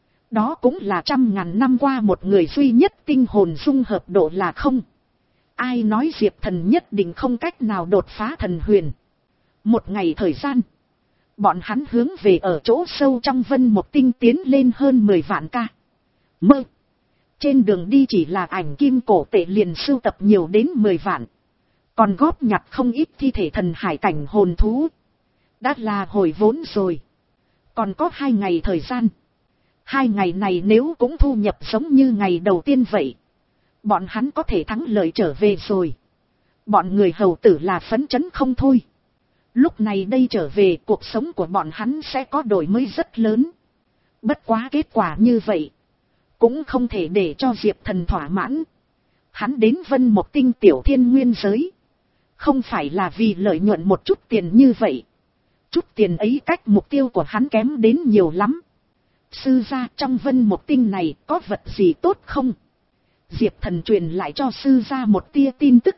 đó cũng là trăm ngàn năm qua một người duy nhất tinh hồn dung hợp độ là không. Ai nói Diệp Thần nhất định không cách nào đột phá thần huyền. Một ngày thời gian, bọn hắn hướng về ở chỗ sâu trong vân một tinh tiến lên hơn mười vạn ca. Mơ. Trên đường đi chỉ là ảnh kim cổ tệ liền sưu tập nhiều đến mười vạn. Còn góp nhặt không ít thi thể thần hải cảnh hồn thú. Đã là hồi vốn rồi. Còn có hai ngày thời gian. Hai ngày này nếu cũng thu nhập giống như ngày đầu tiên vậy, bọn hắn có thể thắng lợi trở về rồi. Bọn người hầu tử là phấn chấn không thôi. Lúc này đây trở về cuộc sống của bọn hắn sẽ có đổi mới rất lớn. Bất quá kết quả như vậy cũng không thể để cho Diệp Thần thỏa mãn. Hắn đến Vân Mộc Tinh tiểu thiên nguyên giới, không phải là vì lợi nhuận một chút tiền như vậy. Chút tiền ấy cách mục tiêu của hắn kém đến nhiều lắm. Sư gia, trong Vân Mộc Tinh này có vật gì tốt không? Diệp Thần truyền lại cho sư gia một tia tin tức.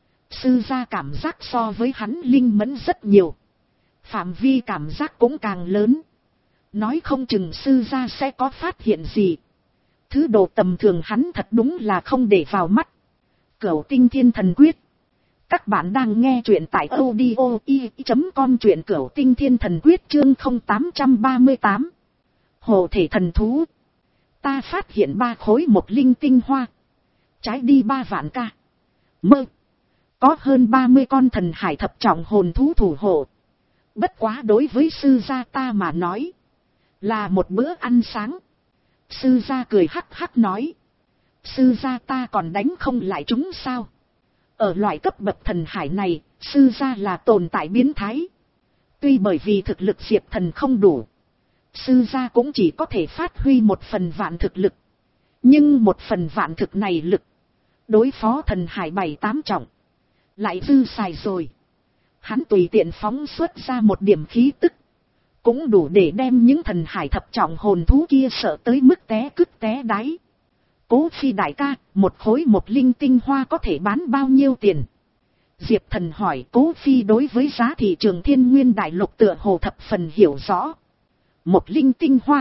Sư gia cảm giác so với hắn linh mẫn rất nhiều. Phạm vi cảm giác cũng càng lớn. Nói không chừng sư gia sẽ có phát hiện gì. Thứ đồ tầm thường hắn thật đúng là không để vào mắt. Cửu Tinh Thiên Thần Quyết. Các bạn đang nghe truyện tại audio i chấm com, truyện Cửu Tinh Thiên Thần Quyết chương không tám ba tám. Hồ thể thần thú. Ta phát hiện ba khối một linh tinh hoa. Trái đi ba vạn ca. Mơ. Có hơn ba mươi con thần hải thập trọng hồn thú thủ hộ. Bất quá đối với sư gia ta mà nói, là một bữa ăn sáng. Sư gia cười hắc hắc nói. Sư gia ta còn đánh không lại chúng sao? Ở loại cấp bậc thần hải này, sư gia là tồn tại biến thái. Tuy bởi vì thực lực Diệp Thần không đủ, sư gia cũng chỉ có thể phát huy một phần vạn thực lực. Nhưng một phần vạn thực này lực, đối phó thần hải bảy tám trọng, lại dư xài rồi. Hắn tùy tiện phóng xuất ra một điểm khí tức, cũng đủ để đem những thần hải thập trọng hồn thú kia sợ tới mức té cứt té đáy. Cố Phi đại ca, một khối một linh tinh hoa có thể bán bao nhiêu tiền? Diệp Thần hỏi. Cố Phi đối với giá thị trường Thiên Nguyên đại lục tựa hồ thập phần hiểu rõ. Một linh tinh hoa.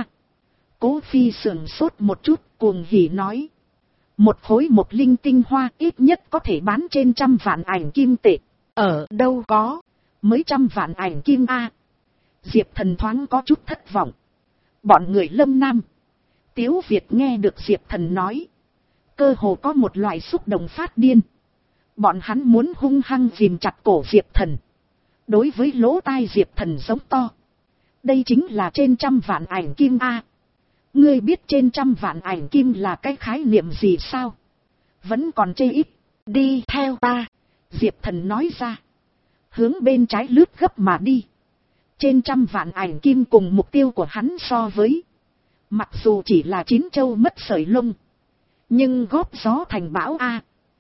Cố Phi sườn sốt một chút, cuồng hỉ nói. Một khối một linh tinh hoa ít nhất có thể bán trên trăm vạn ảnh kim tệ. Ở đâu có, mới trăm vạn ảnh kim a. Diệp Thần thoáng có chút thất vọng. Bọn người Lâm Nam, Tiếu Việt nghe được Diệp Thần nói, cơ hồ có một loại xúc động phát điên. Bọn hắn muốn hung hăng ghìm chặt cổ Diệp Thần, đối với lỗ tai Diệp Thần giống to. Đây chính là trên trăm vạn ảnh kim a. Ngươi biết trên trăm vạn ảnh kim là cái khái niệm gì sao? Vẫn còn chê ít. Đi theo ta. Diệp Thần nói ra. Hướng bên trái lướt gấp mà đi. Trên trăm vạn ảnh kim cùng mục tiêu của hắn so với, mặc dù chỉ là chín châu mất sợi lông, nhưng góp gió thành bão a.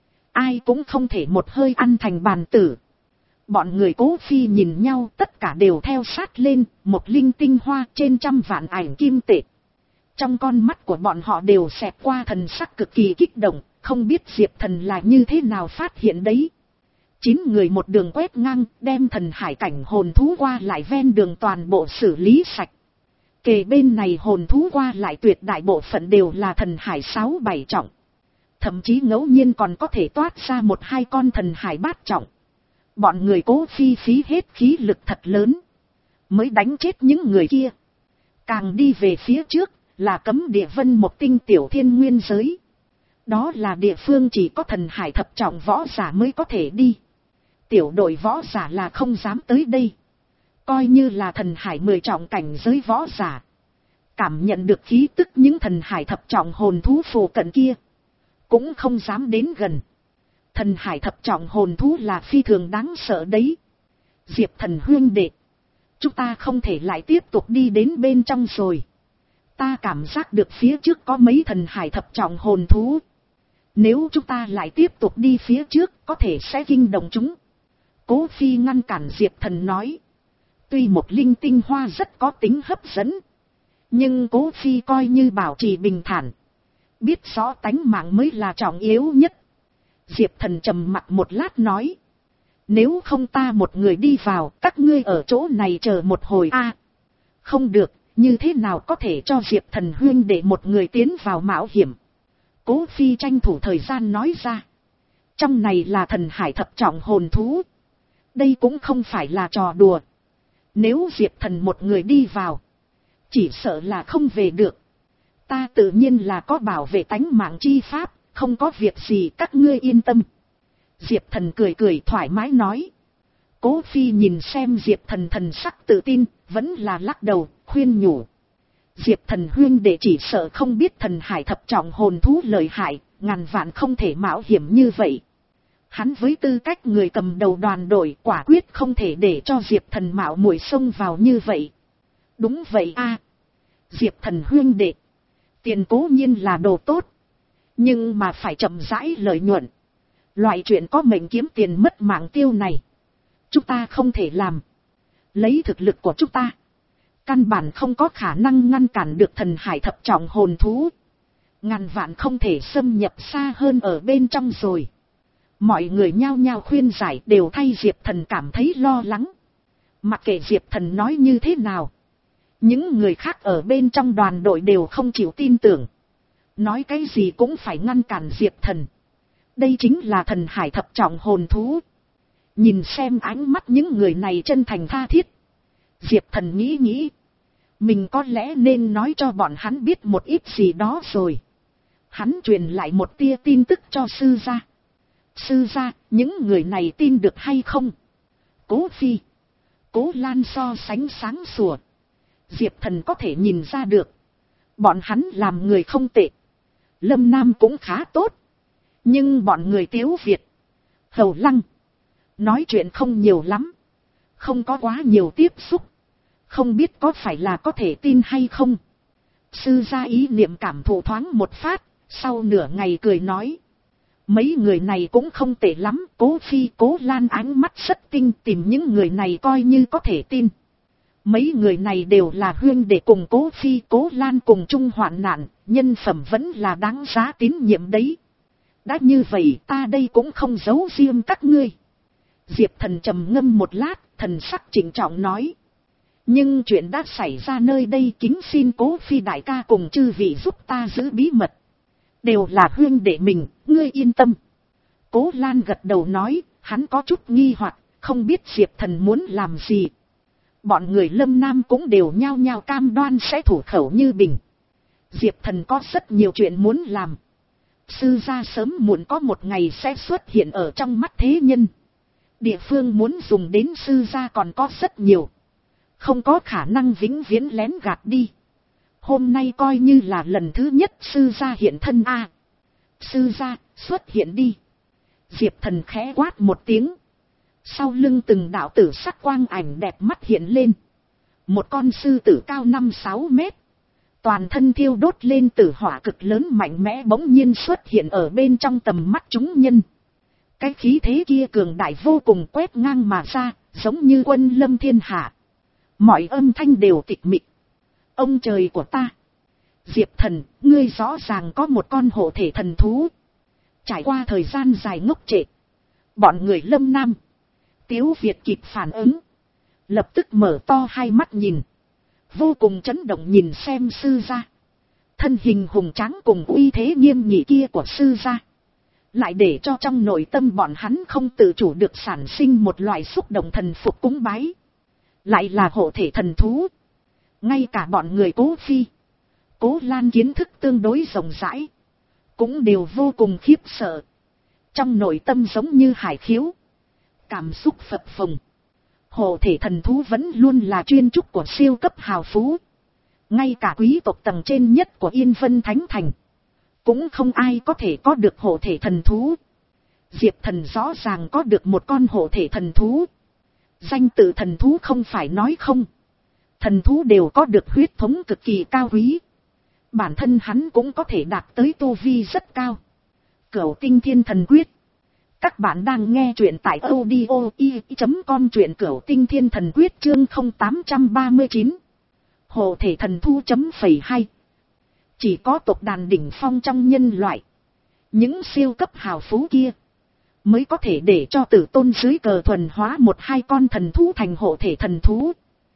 Ai cũng không thể một hơi ăn thành bàn tử. Bọn người Cố Phi nhìn nhau, tất cả đều theo sát lên. Một linh tinh hoa trên trăm vạn ảnh kim tệ. Trong con mắt của bọn họ đều xẹt qua thần sắc cực kỳ kích động. Không biết Diệp Thần là như thế nào phát hiện đấy. Chín người một đường quét ngang, đem thần hải cảnh hồn thú qua lại ven đường toàn bộ xử lý sạch. Kề bên này hồn thú qua lại tuyệt đại bộ phận đều là thần hải sáu bảy trọng. Thậm chí ngẫu nhiên còn có thể toát ra một hai con thần hải bát trọng. Bọn người Cố Phi phí hết khí lực thật lớn, mới đánh chết những người kia. Càng đi về phía trước, là cấm địa vân một tinh tiểu thiên nguyên giới. Đó là địa phương chỉ có thần hải thập trọng võ giả mới có thể đi. Tiểu đội võ giả là không dám tới đây. Coi như là thần hải mười trọng cảnh giới võ giả, cảm nhận được khí tức những thần hải thập trọng hồn thú phù cận kia, cũng không dám đến gần. Thần hải thập trọng hồn thú là phi thường đáng sợ đấy. Diệp Thần huynh đệ, chúng ta không thể lại tiếp tục đi đến bên trong rồi. Ta cảm giác được phía trước có mấy thần hải thập trọng hồn thú. Nếu chúng ta lại tiếp tục đi phía trước, có thể sẽ kinh động chúng. Cố Phi ngăn cản Diệp Thần nói. Tuy một linh tinh hoa rất có tính hấp dẫn, nhưng Cố Phi coi như bảo trì bình thản, biết rõ tánh mạng mới là trọng yếu nhất. Diệp Thần trầm mặc một lát nói. Nếu không ta một người đi vào, các ngươi ở chỗ này chờ một hồi a. À, không được, như thế nào có thể cho Diệp Thần huynh để một người tiến vào mạo hiểm. Cố Phi tranh thủ thời gian nói ra. Trong này là thần hải thập trọng hồn thú. Đây cũng không phải là trò đùa. Nếu Diệp Thần một người đi vào, chỉ sợ là không về được. Ta tự nhiên là có bảo vệ tánh mạng chi pháp, không có việc gì, các ngươi yên tâm. Diệp Thần cười cười thoải mái nói. Cố Phi nhìn xem Diệp Thần thần sắc tự tin, vẫn là lắc đầu, khuyên nhủ. Diệp Thần huynh đệ chỉ sợ không biết thần hải thập trọng hồn thú lợi hại, ngàn vạn không thể mạo hiểm như vậy. Hắn với tư cách người cầm đầu đoàn đội quả quyết không thể để cho Diệp Thần mạo muội xông vào như vậy. Đúng vậy a, à, Diệp Thần huynh đệ, tiền cố nhiên là đồ tốt, nhưng mà phải chậm rãi lợi nhuận. Loại chuyện có mệnh kiếm tiền mất mạng tiêu này, chúng ta không thể làm. Lấy thực lực của chúng ta, căn bản không có khả năng ngăn cản được thần hải thập trọng hồn thú. Ngàn vạn không thể xâm nhập xa hơn ở bên trong rồi. Mọi người nhao nhao khuyên giải, đều thay Diệp Thần cảm thấy lo lắng. Mặc kệ Diệp Thần nói như thế nào, những người khác ở bên trong đoàn đội đều không chịu tin tưởng. Nói cái gì cũng phải ngăn cản Diệp Thần. Đây chính là thần hải thập trọng hồn thú. Nhìn xem ánh mắt những người này chân thành tha thiết, Diệp Thần nghĩ nghĩ, mình có lẽ nên nói cho bọn hắn biết một ít gì đó rồi. Hắn truyền lại một tia tin tức cho sư gia. Sư gia, những người này tin được hay không? Cố Phi, Cố Lan so sánh sáng sủa. Diệp Thần có thể nhìn ra được, bọn hắn làm người không tệ. Lâm Nam cũng khá tốt. Nhưng bọn người Tiếu Việt, Hầu Lăng, nói chuyện không nhiều lắm, không có quá nhiều tiếp xúc, không biết có phải là có thể tin hay không. Sư gia ý niệm cảm thụ thoáng một phát, sau nửa ngày cười nói. Mấy người này cũng không tệ lắm. Cố Phi, Cố Lan ánh mắt rất tinh, tìm những người này coi như có thể tin. Mấy người này đều là huynh đệ cùng Cố Phi, Cố Lan cùng chung hoạn nạn, nhân phẩm vẫn là đáng giá tín nhiệm đấy. Đã như vậy ta đây cũng không giấu riêng các ngươi. Diệp Thần trầm ngâm một lát, thần sắc trịnh trọng nói. Nhưng chuyện đã xảy ra nơi đây, kính xin Cố Phi đại ca cùng chư vị giúp ta giữ bí mật. Đều là huynh đệ mình, ngươi yên tâm. Cố Lan gật đầu nói, hắn có chút nghi hoặc, không biết Diệp Thần muốn làm gì. Bọn người Lâm Nam cũng đều nhao nhao cam đoan sẽ thủ khẩu như bình. Diệp Thần có rất nhiều chuyện muốn làm. Sư gia sớm muộn có một ngày sẽ xuất hiện ở trong mắt thế nhân. Địa phương muốn dùng đến sư gia còn có rất nhiều, không có khả năng vĩnh viễn lén gạt đi. Hôm nay coi như là lần thứ nhất sư gia hiện thân a. À, sư gia, xuất hiện đi. Diệp Thần khẽ quát một tiếng. Sau lưng từng đạo tử sắc quang ảnh đẹp mắt hiện lên. Một con sư tử cao năm sáu mét, toàn thân thiêu đốt lên tử hỏa cực lớn mạnh mẽ bỗng nhiên xuất hiện ở bên trong tầm mắt chúng nhân. Cái khí thế kia cường đại vô cùng quét ngang mà ra, giống như quân lâm thiên hạ. Mọi âm thanh đều tịch mịch. Ông trời của ta! Diệp Thần, ngươi rõ ràng có một con hộ thể thần thú. Trải qua thời gian dài ngốc trệ, bọn người Lâm Nam, Tiếu Việt kịp phản ứng, lập tức mở to hai mắt nhìn. vô cùng chấn động nhìn xem sư gia. Thân hình hùng tráng cùng uy thế nghiêm nghị kia của sư gia, lại để cho trong nội tâm bọn hắn không tự chủ được sản sinh một loại xúc động thần phục cúng bái. Lại là hộ thể thần thú. Ngay cả bọn người Cố Phi, Cố Lan kiến thức tương đối rộng rãi, cũng đều vô cùng khiếp sợ. Trong nội tâm giống như hải khiếu, cảm xúc phập phồng. Hộ thể thần thú vẫn luôn là chuyên trúc của siêu cấp hào phú. Ngay cả quý tộc tầng trên nhất của Yên Vân Thánh Thành, cũng không ai có thể có được hộ thể thần thú. Diệp Thần rõ ràng có được một con hộ thể thần thú. Danh tự thần thú không phải nói không. Thần thú đều có được huyết thống cực kỳ cao quý. Bản thân hắn cũng có thể đạt tới tu vi rất cao. Cửu Tinh Thiên Thần Quyết. Các bạn đang nghe truyện tại audio i chấm com, truyện Cửu Tinh Thiên Thần Quyết chương không tám ba chín. Hộ thể thần thú chấm phẩy hai. Chỉ có tộc đàn đỉnh phong trong nhân loại, những siêu cấp hào phú kia, mới có thể để cho tử tôn dưới cờ thuần hóa một hai con thần thú thành hộ thể thần thú.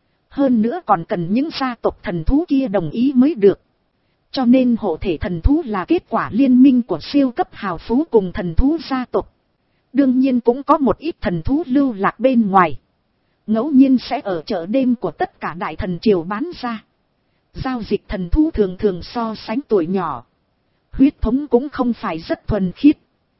Hơn nữa còn cần những gia tộc thần thú kia đồng ý mới được. Cho nên hộ thể thần thú là kết quả liên minh của siêu cấp hào phú cùng thần thú gia tộc. Đương nhiên cũng có một ít thần thú lưu lạc bên ngoài, ngẫu nhiên sẽ ở chợ đêm của tất cả đại thần triều bán ra. Giao dịch thần thú thường thường so sánh tuổi nhỏ, huyết thống cũng không phải rất thuần khiết,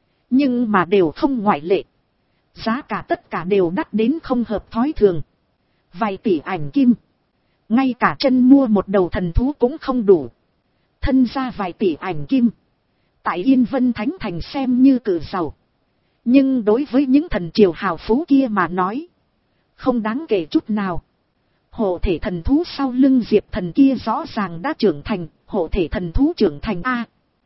nhưng mà đều không ngoại lệ. Giá cả tất cả đều đắt đến không hợp thói thường. Vài tỷ ảnh kim, ngay cả chân mua một đầu thần thú cũng không đủ. Thân ra vài tỷ ảnh kim, tại Yên Vân Thánh Thành xem như cự giàu. Nhưng đối với những thần triều hào phú kia mà nói, không đáng kể chút nào. Hộ thể thần thú sau lưng Diệp Thần kia rõ ràng đã trưởng thành. Hộ thể thần thú trưởng thành A.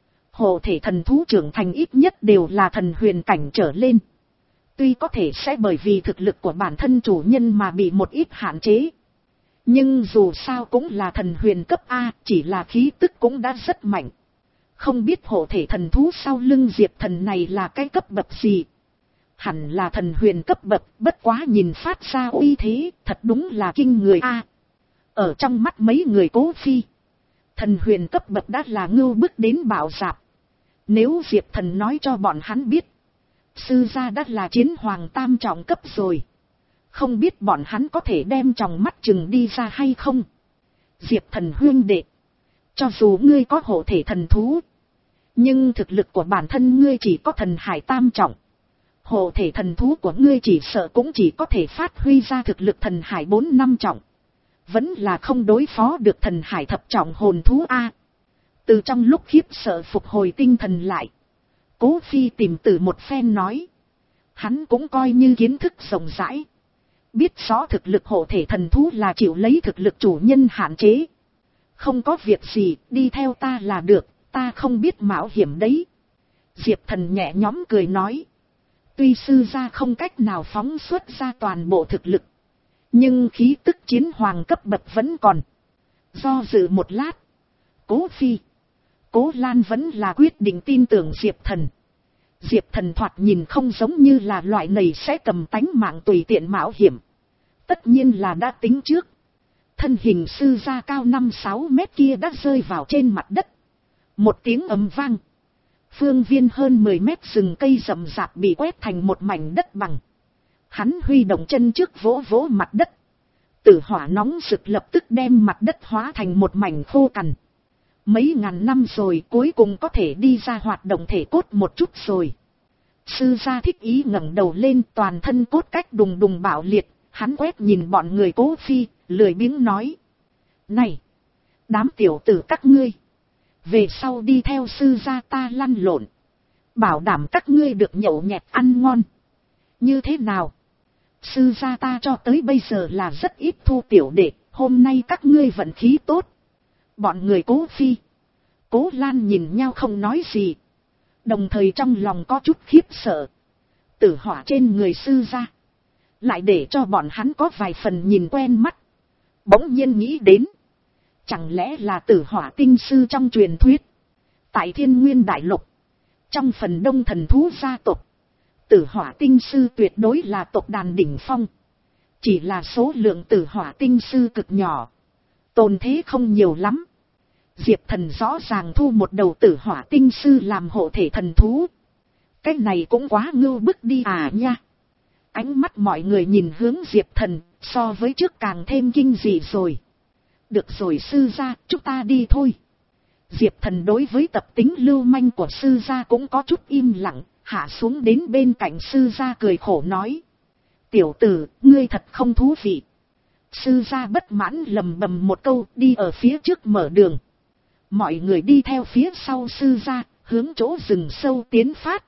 Hộ thể thần thú trưởng thành ít nhất đều là thần huyền cảnh trở lên. Tuy có thể sẽ bởi vì thực lực của bản thân chủ nhân mà bị một ít hạn chế, nhưng dù sao cũng là thần huyền cấp A, chỉ là khí tức cũng đã rất mạnh. Không biết hộ thể thần thú sau lưng Diệp Thần này là cái cấp bậc gì? Hẳn là thần huyền cấp bậc, bất quá nhìn phát ra uy thế, thật đúng là kinh người A. Ở trong mắt mấy người Cố Phi, thần huyền cấp bậc đã là ngưu bức đến bạo dạp. Nếu Diệp Thần nói cho bọn hắn biết, sư gia đã là chiến hoàng tam trọng cấp rồi, không biết bọn hắn có thể đem tròng mắt chừng đi ra hay không. Diệp Thần huynh đệ, cho dù ngươi có hộ thể thần thú, nhưng thực lực của bản thân ngươi chỉ có thần hải tam trọng. Hộ thể thần thú của ngươi chỉ sợ cũng chỉ có thể phát huy ra thực lực thần hải bốn năm trọng. Vẫn là không đối phó được thần hải thập trọng hồn thú A. Từ trong lúc khiếp sợ phục hồi tinh thần lại, Cố Phi tìm từ một phen nói. Hắn cũng coi như kiến thức rộng rãi, biết rõ thực lực hộ thể thần thú là chịu lấy thực lực chủ nhân hạn chế. Không có việc gì, đi theo ta là được, ta không biết mạo hiểm đấy. Diệp Thần nhẹ nhõm cười nói. Tuy sư gia không cách nào phóng xuất ra toàn bộ thực lực, nhưng khí tức chiến hoàng cấp bậc vẫn còn. Do dự một lát, Cố Phi, Cố Lan vẫn là quyết định tin tưởng Diệp Thần. Diệp Thần thoạt nhìn không giống như là loại này sẽ cầm tánh mạng tùy tiện mạo hiểm. Tất nhiên là đã tính trước. Thân hình sư gia cao năm sáu mét kia đã rơi vào trên mặt đất. Một tiếng ầm vang, phương viên hơn mười mét rừng cây rậm rạp bị quét thành một mảnh đất bằng. Hắn huy động chân trước vỗ vỗ mặt đất. Tử hỏa nóng rực lập tức đem mặt đất hóa thành một mảnh khô cằn. Mấy ngàn năm rồi cuối cùng có thể đi ra hoạt động thể cốt một chút rồi. Sư gia thích ý ngẩng đầu lên, toàn thân cốt cách đùng đùng bạo liệt. Hắn quét nhìn bọn người Cố Phi, lười biếng nói. Này, đám tiểu tử các ngươi, về sau đi theo sư gia ta lăn lộn, bảo đảm các ngươi được nhậu nhẹt ăn ngon. Như thế nào? Sư gia ta cho tới bây giờ là rất ít thu tiểu đệ, hôm nay các ngươi vận khí tốt. Bọn người Cố Phi, Cố Lan nhìn nhau không nói gì, đồng thời trong lòng có chút khiếp sợ. Tử hỏa trên người sư gia lại để cho bọn hắn có vài phần nhìn quen mắt. Bỗng nhiên nghĩ đến, chẳng lẽ là tử hỏa tinh sư trong truyền thuyết. Tại Thiên Nguyên Đại Lục, trong phần đông thần thú gia tộc, tử hỏa tinh sư tuyệt đối là tộc đàn đỉnh phong. Chỉ là số lượng tử hỏa tinh sư cực nhỏ, Tồn thế không nhiều lắm. Diệp Thần rõ ràng thu một đầu tử hỏa tinh sư làm hộ thể thần thú. Cái này cũng quá ngưu bức đi à nha. Ánh mắt mọi người nhìn hướng Diệp Thần, so với trước càng thêm kinh dị rồi. Được rồi sư gia, chúng ta đi thôi. Diệp Thần đối với tập tính lưu manh của sư gia cũng có chút im lặng, hạ xuống đến bên cạnh sư gia cười khổ nói. Tiểu tử, ngươi thật không thú vị. Sư gia bất mãn lầm bầm một câu, đi ở phía trước mở đường. Mọi người đi theo phía sau sư gia, hướng chỗ rừng sâu tiến phát.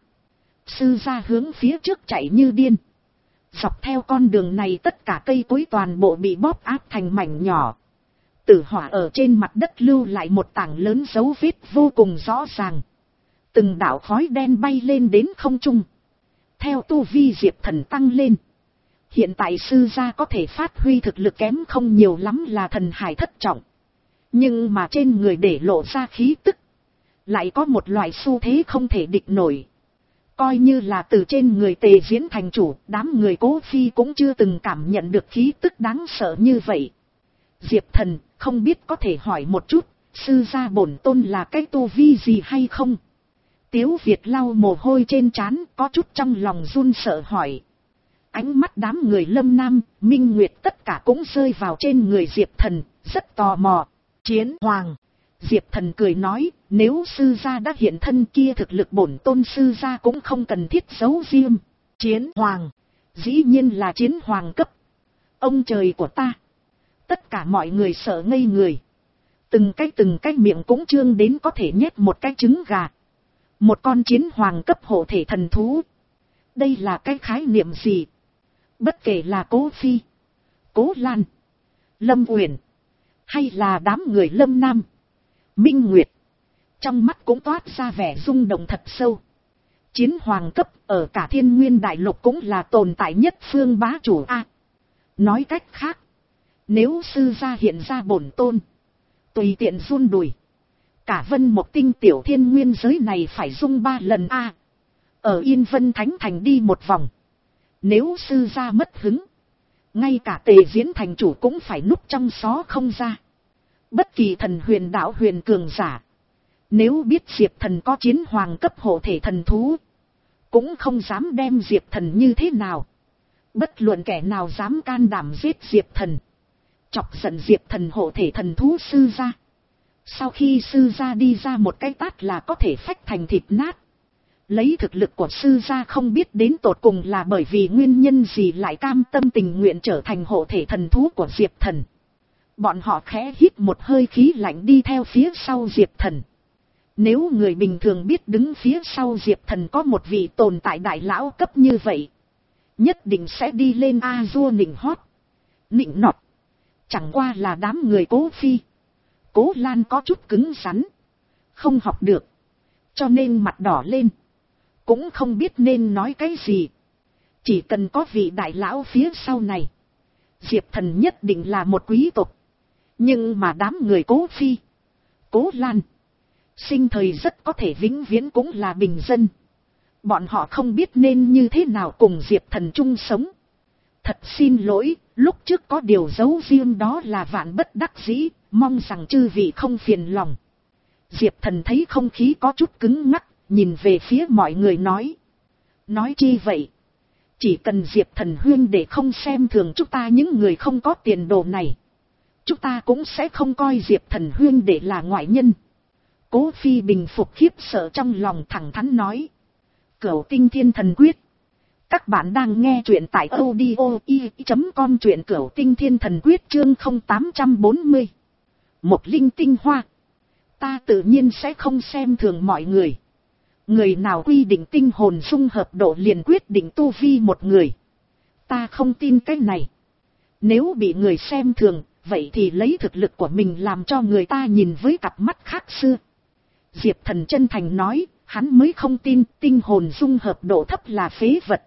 Sư gia hướng phía trước chạy như điên. Dọc theo con đường này tất cả cây cối toàn bộ bị bóp áp thành mảnh nhỏ. Tử hỏa ở trên mặt đất lưu lại một tảng lớn dấu vết vô cùng rõ ràng. Từng đạo khói đen bay lên đến không trung. Theo tu vi Diệp Thần tăng lên. Hiện tại sư gia có thể phát huy thực lực kém không nhiều lắm là thần hải thất trọng. Nhưng mà trên người để lộ ra khí tức. Lại có một loại xu thế không thể địch nổi. Coi như là từ trên người Tề Diễn thành chủ, đám người Cố Phi cũng chưa từng cảm nhận được khí tức đáng sợ như vậy. Diệp Thần, không biết có thể hỏi một chút, sư gia bổn tôn là cái tu vi gì hay không? Tiếu Việt lau mồ hôi trên trán, có chút trong lòng run sợ hỏi. Ánh mắt đám người Lâm Nam, Minh Nguyệt tất cả cũng rơi vào trên người Diệp Thần, rất tò mò. Chiến Hoàng. Diệp Thần cười nói, nếu sư gia đã hiện thân kia thực lực bổn tôn sư gia cũng không cần thiết giấu riêng. Chiến Hoàng. Dĩ nhiên là Chiến Hoàng cấp. Ông trời của ta. Tất cả mọi người sợ ngây người. Từng cái từng cái miệng cũng trương đến có thể nhét một cái trứng gà. Một con Chiến Hoàng cấp hộ thể thần thú. Đây là cái khái niệm gì? Bất kể là Cố Phi, Cố Lan, Lâm Uyển, hay là đám người Lâm Nam, Minh Nguyệt, trong mắt cũng toát ra vẻ rung động thật sâu. Chiến Hoàng cấp ở cả Thiên Nguyên Đại Lục cũng là tồn tại nhất phương bá chủ a. Nói cách khác, nếu sư gia hiện ra bổn tôn, tùy tiện run đùi, cả Vân Mộc Tinh tiểu thiên nguyên giới này phải rung ba lần a. Ở Yên Vân Thánh Thành đi một vòng, nếu sư gia mất hứng, ngay cả Tề Diễn thành chủ cũng phải núp trong xó không ra. Bất kỳ thần huyền đạo huyền cường giả, nếu biết Diệp Thần có Chiến Hoàng cấp hộ thể thần thú, cũng không dám đem Diệp Thần như thế nào. Bất luận kẻ nào dám can đảm giết Diệp Thần, chọc giận Diệp Thần hộ thể thần thú sư gia, sau khi sư gia đi ra một cái tát là có thể phách thành thịt nát. Lấy thực lực của sư gia không biết đến tột cùng là bởi vì nguyên nhân gì lại cam tâm tình nguyện trở thành hộ thể thần thú của Diệp Thần. Bọn họ khẽ hít một hơi khí lạnh đi theo phía sau Diệp Thần. Nếu người bình thường biết đứng phía sau Diệp Thần có một vị tồn tại đại lão cấp như vậy, nhất định sẽ đi lên a dua nịnh hót, nịnh nọt. Chẳng qua là đám người Cố Phi, Cố Lan có chút cứng rắn, không học được, cho nên mặt đỏ lên, cũng không biết nên nói cái gì. Chỉ cần có vị đại lão phía sau này, Diệp Thần nhất định là một quý tộc. Nhưng mà đám người Cố Phi, Cố Lan, sinh thời rất có thể vĩnh viễn cũng là bình dân. Bọn họ không biết nên như thế nào cùng Diệp Thần chung sống. Thật xin lỗi, lúc trước có điều giấu riêng đó là vạn bất đắc dĩ, mong rằng chư vị không phiền lòng. Diệp Thần thấy không khí có chút cứng ngắc, nhìn về phía mọi người nói. Nói chi vậy? Chỉ cần Diệp Thần huyên để không xem thường chúng ta những người không có tiền đồ này, chúng ta cũng sẽ không coi Diệp Thần huyên để là ngoại nhân. Cố Phi bình phục khiếp sợ trong lòng, thẳng thắn nói. Cửu Tinh Thiên Thần Quyết. Các bạn đang nghe truyện tại audio i chấm com, truyện Cửu Tinh Thiên Thần Quyết chương không tám bốn mươi. Một linh tinh hoa. Ta tự nhiên sẽ không xem thường mọi người. Người nào quy định tinh hồn dung hợp độ liền quyết định tu vi một người. Ta không tin cái này. Nếu bị người xem thường, vậy thì lấy thực lực của mình làm cho người ta nhìn với cặp mắt khác xưa. Diệp Thần chân thành nói, hắn mới không tin tinh hồn dung hợp độ thấp là phế vật.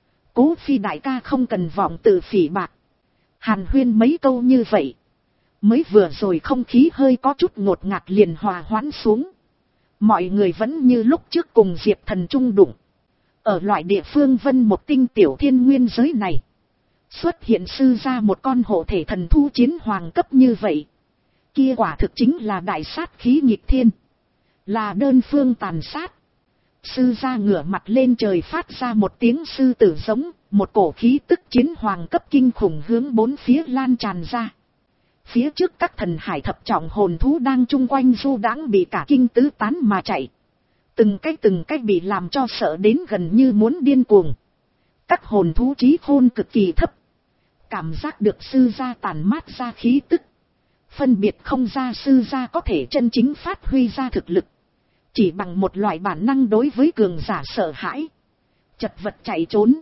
Cố Phi đại ca không cần vọng tự phỉ bạc. Hàn huyên mấy câu như vậy, mới vừa rồi không khí hơi có chút ngột ngạt liền hòa hoãn xuống. Mọi người vẫn như lúc trước cùng Diệp Thần chung đụng. Ở loại địa phương Vân Mộc Tinh tiểu thiên nguyên giới này, xuất hiện sư ra một con hộ thể thần thú Chiến Hoàng cấp như vậy, Kia quả thực chính là đại sát khí nghịch thiên. Là đơn phương tàn sát. Sư gia ngửa mặt lên trời phát ra một tiếng sư tử giống, một cổ khí tức chiến hoàng cấp kinh khủng hướng bốn phía lan tràn ra. Phía trước các thần hải thập trọng hồn thú đang chung quanh du đãng bị cả kinh tứ tán mà chạy. Từng cái từng cái bị làm cho sợ đến gần như muốn điên cuồng. Các hồn thú trí khôn cực kỳ thấp. Cảm giác được sư gia tàn mát ra khí tức. Phân biệt không ra sư gia có thể chân chính phát huy ra thực lực. Chỉ bằng một loại bản năng đối với cường giả sợ hãi. Chật vật chạy trốn.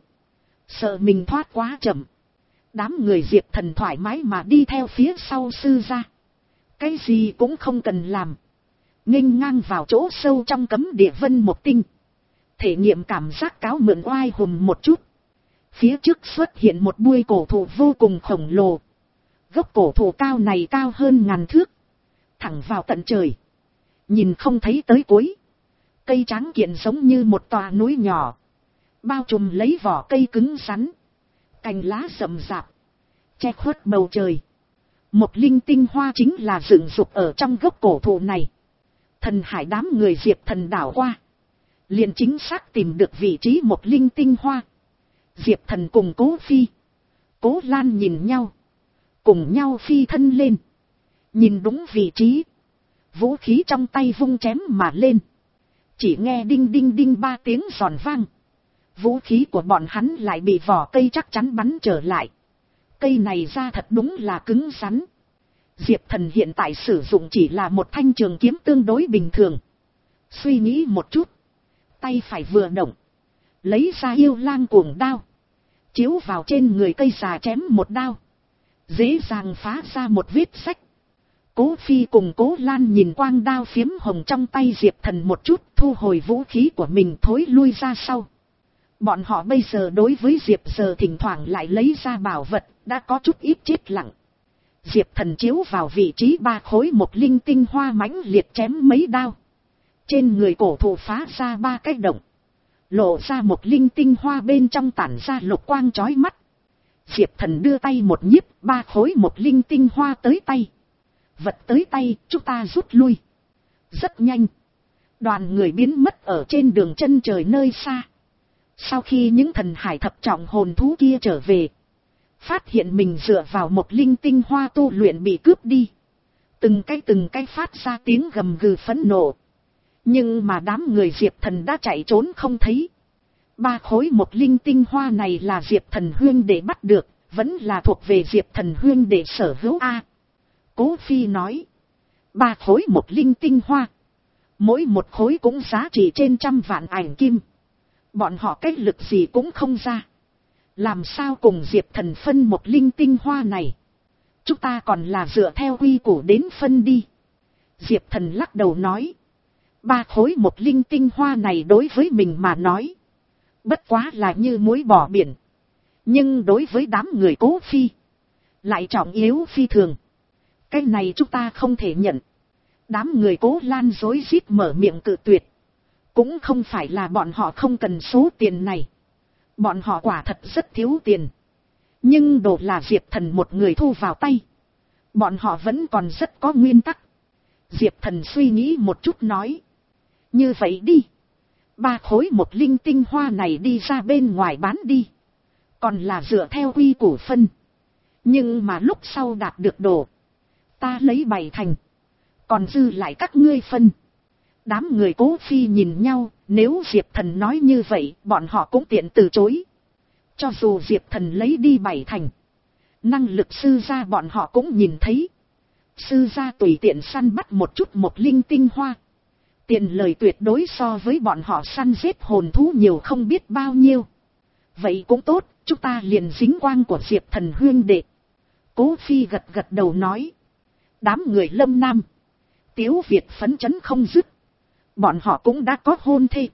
Sợ mình thoát quá chậm. Đám người Diệp Thần thoải mái mà đi theo phía sau sư gia. Cái gì cũng không cần làm. Nghênh ngang vào chỗ sâu trong cấm địa vân một tinh. Thể nghiệm cảm giác cáo mượn oai hùm một chút. Phía trước xuất hiện một bụi cổ thụ vô cùng khổng lồ. Gốc cổ thụ cao này cao hơn ngàn thước. Thẳng vào tận trời. Nhìn không thấy tới cuối. Cây tráng kiện giống như một tòa núi nhỏ. Bao trùm lấy vỏ cây cứng rắn. Cành lá rậm rạp. Che khuất bầu trời. Một linh tinh hoa chính là dựng dục ở trong gốc cổ thụ này. Thần hải đám người Diệp Thần đảo qua. Liền chính xác tìm được vị trí một linh tinh hoa. Diệp Thần cùng Cố Phi. Cố Lan nhìn nhau. Cùng nhau phi thân lên. Nhìn đúng vị trí. Vũ khí trong tay vung chém mà lên. Chỉ nghe đinh đinh đinh ba tiếng giòn vang. Vũ khí của bọn hắn lại bị vỏ cây chắc chắn bắn trở lại. Cây này ra thật đúng là cứng rắn. Diệp Thần hiện tại sử dụng chỉ là một thanh trường kiếm tương đối bình thường. Suy nghĩ một chút. Tay phải vừa động. Lấy ra yêu lang cuồng đao. Chiếu vào trên người cây già chém một đao. Dễ dàng phá ra một vết sách. Cố Phi cùng Cố Lan nhìn quang đao phiếm hồng trong tay Diệp Thần một chút, thu hồi vũ khí của mình thối lui ra sau. Bọn họ bây giờ đối với Diệp giờ thỉnh thoảng lại lấy ra bảo vật, đã có chút ít chết lặng. Diệp Thần chiếu vào vị trí ba khối một linh tinh hoa mãnh liệt chém mấy đao. Trên người cổ thụ phá ra ba cái động. Lộ ra một linh tinh hoa bên trong tản ra lục quang chói mắt. Diệp Thần đưa tay một nhiếp, ba khối một linh tinh hoa tới tay. Vật tới tay, chúng ta rút lui. Rất nhanh. Đoàn người biến mất ở trên đường chân trời nơi xa. Sau khi những thần hải thập trọng hồn thú kia trở về. Phát hiện mình dựa vào một linh tinh hoa tu luyện bị cướp đi. Từng cái từng cái phát ra tiếng gầm gừ phẫn nộ. Nhưng mà đám người Diệp Thần đã chạy trốn không thấy. Ba khối một linh tinh hoa này là Diệp Thần huyên để bắt được. Vẫn là thuộc về Diệp Thần huyên để sở hữu A. Cố Phi nói. Ba khối một linh tinh hoa. Mỗi một khối cũng giá trị trên trăm vạn ảnh kim. Bọn họ cách lực gì cũng không ra. Làm sao cùng Diệp Thần phân một linh tinh hoa này. Chúng ta còn là dựa theo quy củ đến phân đi. Diệp Thần lắc đầu nói. Ba khối một linh tinh hoa này đối với mình mà nói. Bất quá là như muối bỏ biển. Nhưng đối với đám người Cố Phi. Lại trọng yếu phi thường. Cái này chúng ta không thể nhận. Đám người Cố Lan rối rít mở miệng cự tuyệt. Cũng không phải là bọn họ không cần số tiền này. Bọn họ quả thật rất thiếu tiền. Nhưng đồ là Diệp Thần một người thu vào tay. Bọn họ vẫn còn rất có nguyên tắc. Diệp Thần suy nghĩ một chút nói. Như vậy đi. Ba khối một linh tinh hoa này đi ra bên ngoài bán đi. Còn là dựa theo quy củ phân. Nhưng mà lúc sau đạt được đồ. Ta lấy bảy thành. Còn dư lại các ngươi phân. Đám người Cố Phi nhìn nhau. Nếu Diệp Thần nói như vậy. Bọn họ cũng tiện từ chối. Cho dù Diệp Thần lấy đi bảy thành. Năng lực sư gia bọn họ cũng nhìn thấy. Sư gia tùy tiện săn bắt một chút một linh tinh hoa. Tiền lời tuyệt đối so với bọn họ săn giết hồn thú nhiều không biết bao nhiêu. Vậy cũng tốt, chúng ta liền dính quang của Diệp Thần huyên đệ. Cố Phi gật gật đầu nói. Đám người Lâm Nam. Tiếu Việt phấn chấn không dứt. Bọn họ cũng đã có hôn thê.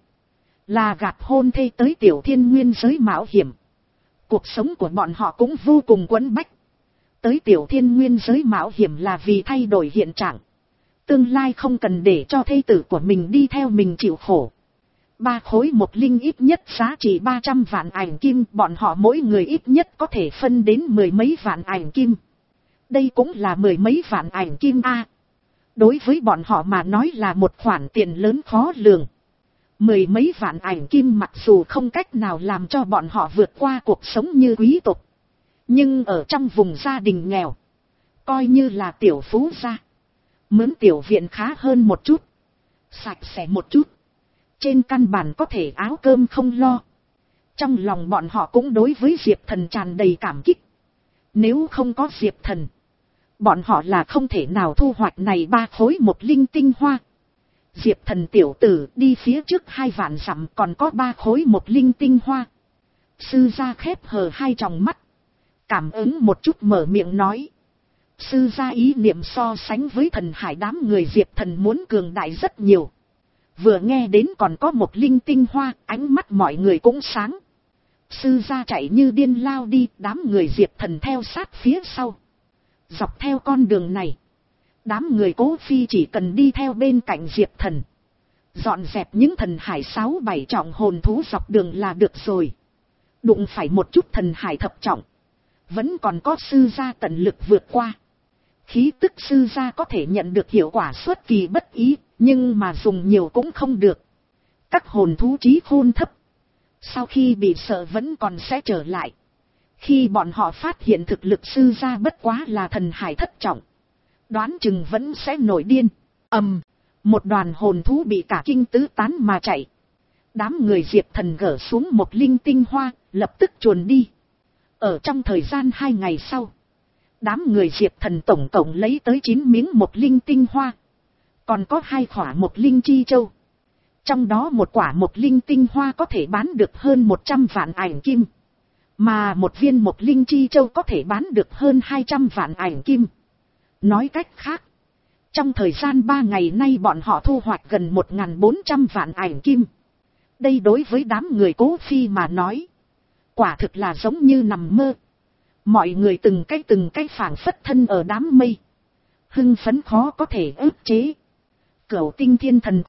Là gạt hôn thê tới Tiểu Thiên Nguyên giới mạo hiểm. Cuộc sống của bọn họ cũng vô cùng quẫn bách. Tới Tiểu Thiên Nguyên giới mạo hiểm là vì thay đổi hiện trạng. Tương lai không cần để cho thê tử của mình đi theo mình chịu khổ. Ba khối một linh ít nhất giá trị ba trăm vạn ảnh kim. Bọn họ mỗi người ít nhất có thể phân đến mười mấy vạn ảnh kim. Đây cũng là mười mấy vạn ảnh kim a. Đối với bọn họ mà nói là một khoản tiền lớn khó lường. Mười mấy vạn ảnh kim mặc dù không cách nào làm cho bọn họ vượt qua cuộc sống như quý tộc. Nhưng ở trong vùng gia đình nghèo, coi như là tiểu phú gia. Mướn tiểu viện khá hơn một chút, sạch sẽ một chút. Trên căn bản có thể áo cơm không lo. Trong lòng bọn họ cũng đối với Diệp Thần tràn đầy cảm kích. Nếu không có Diệp Thần, bọn họ là không thể nào thu hoạch này ba khối một linh tinh hoa. Diệp Thần tiểu tử đi phía trước hai vạn dặm còn có ba khối một linh tinh hoa. Sư gia khép hờ hai tròng mắt, cảm ứng một chút mở miệng nói. Sư gia ý niệm so sánh với thần hải đám người Diệp Thần muốn cường đại rất nhiều. Vừa nghe đến còn có một linh tinh hoa, ánh mắt mọi người cũng sáng. Sư gia chạy như điên lao đi, đám người Diệp Thần theo sát phía sau. Dọc theo con đường này, đám người Cố Phi chỉ cần đi theo bên cạnh Diệp Thần, dọn dẹp những thần hải sáu bảy trọng hồn thú dọc đường là được rồi. Đụng phải một chút thần hải thập trọng, vẫn còn có sư gia tận lực vượt qua. Khí tức sư gia có thể nhận được hiệu quả xuất kỳ bất ý, nhưng mà dùng nhiều cũng không được. Các hồn thú trí khôn thấp, sau khi bị sợ vẫn còn sẽ trở lại. Khi bọn họ phát hiện thực lực sư gia bất quá là thần hải thất trọng, đoán chừng vẫn sẽ nổi điên. Ầm, một đoàn hồn thú bị cả kinh tứ tán mà chạy. Đám người Diệp Thần gỡ xuống một linh tinh hoa, lập tức chuồn đi. Ở trong thời gian hai ngày sau, đám người Diệp Thần tổng cộng lấy tới chín miếng một linh tinh hoa, còn có hai khỏa một linh chi châu. Trong đó một quả một linh tinh hoa có thể bán được hơn một trăm vạn ảnh kim, mà một viên một linh chi châu có thể bán được hơn hai trăm vạn ảnh kim. Nói cách khác, trong thời gian ba ngày nay bọn họ thu hoạch gần một nghìn bốn trăm vạn ảnh kim. Đây đối với đám người Cố Phi mà nói, quả thực là giống như nằm mơ. Mọi người từng cái từng cái phảng phất thân ở đám mây, hưng phấn khó có thể ức chế. Cửu tinh thiên thần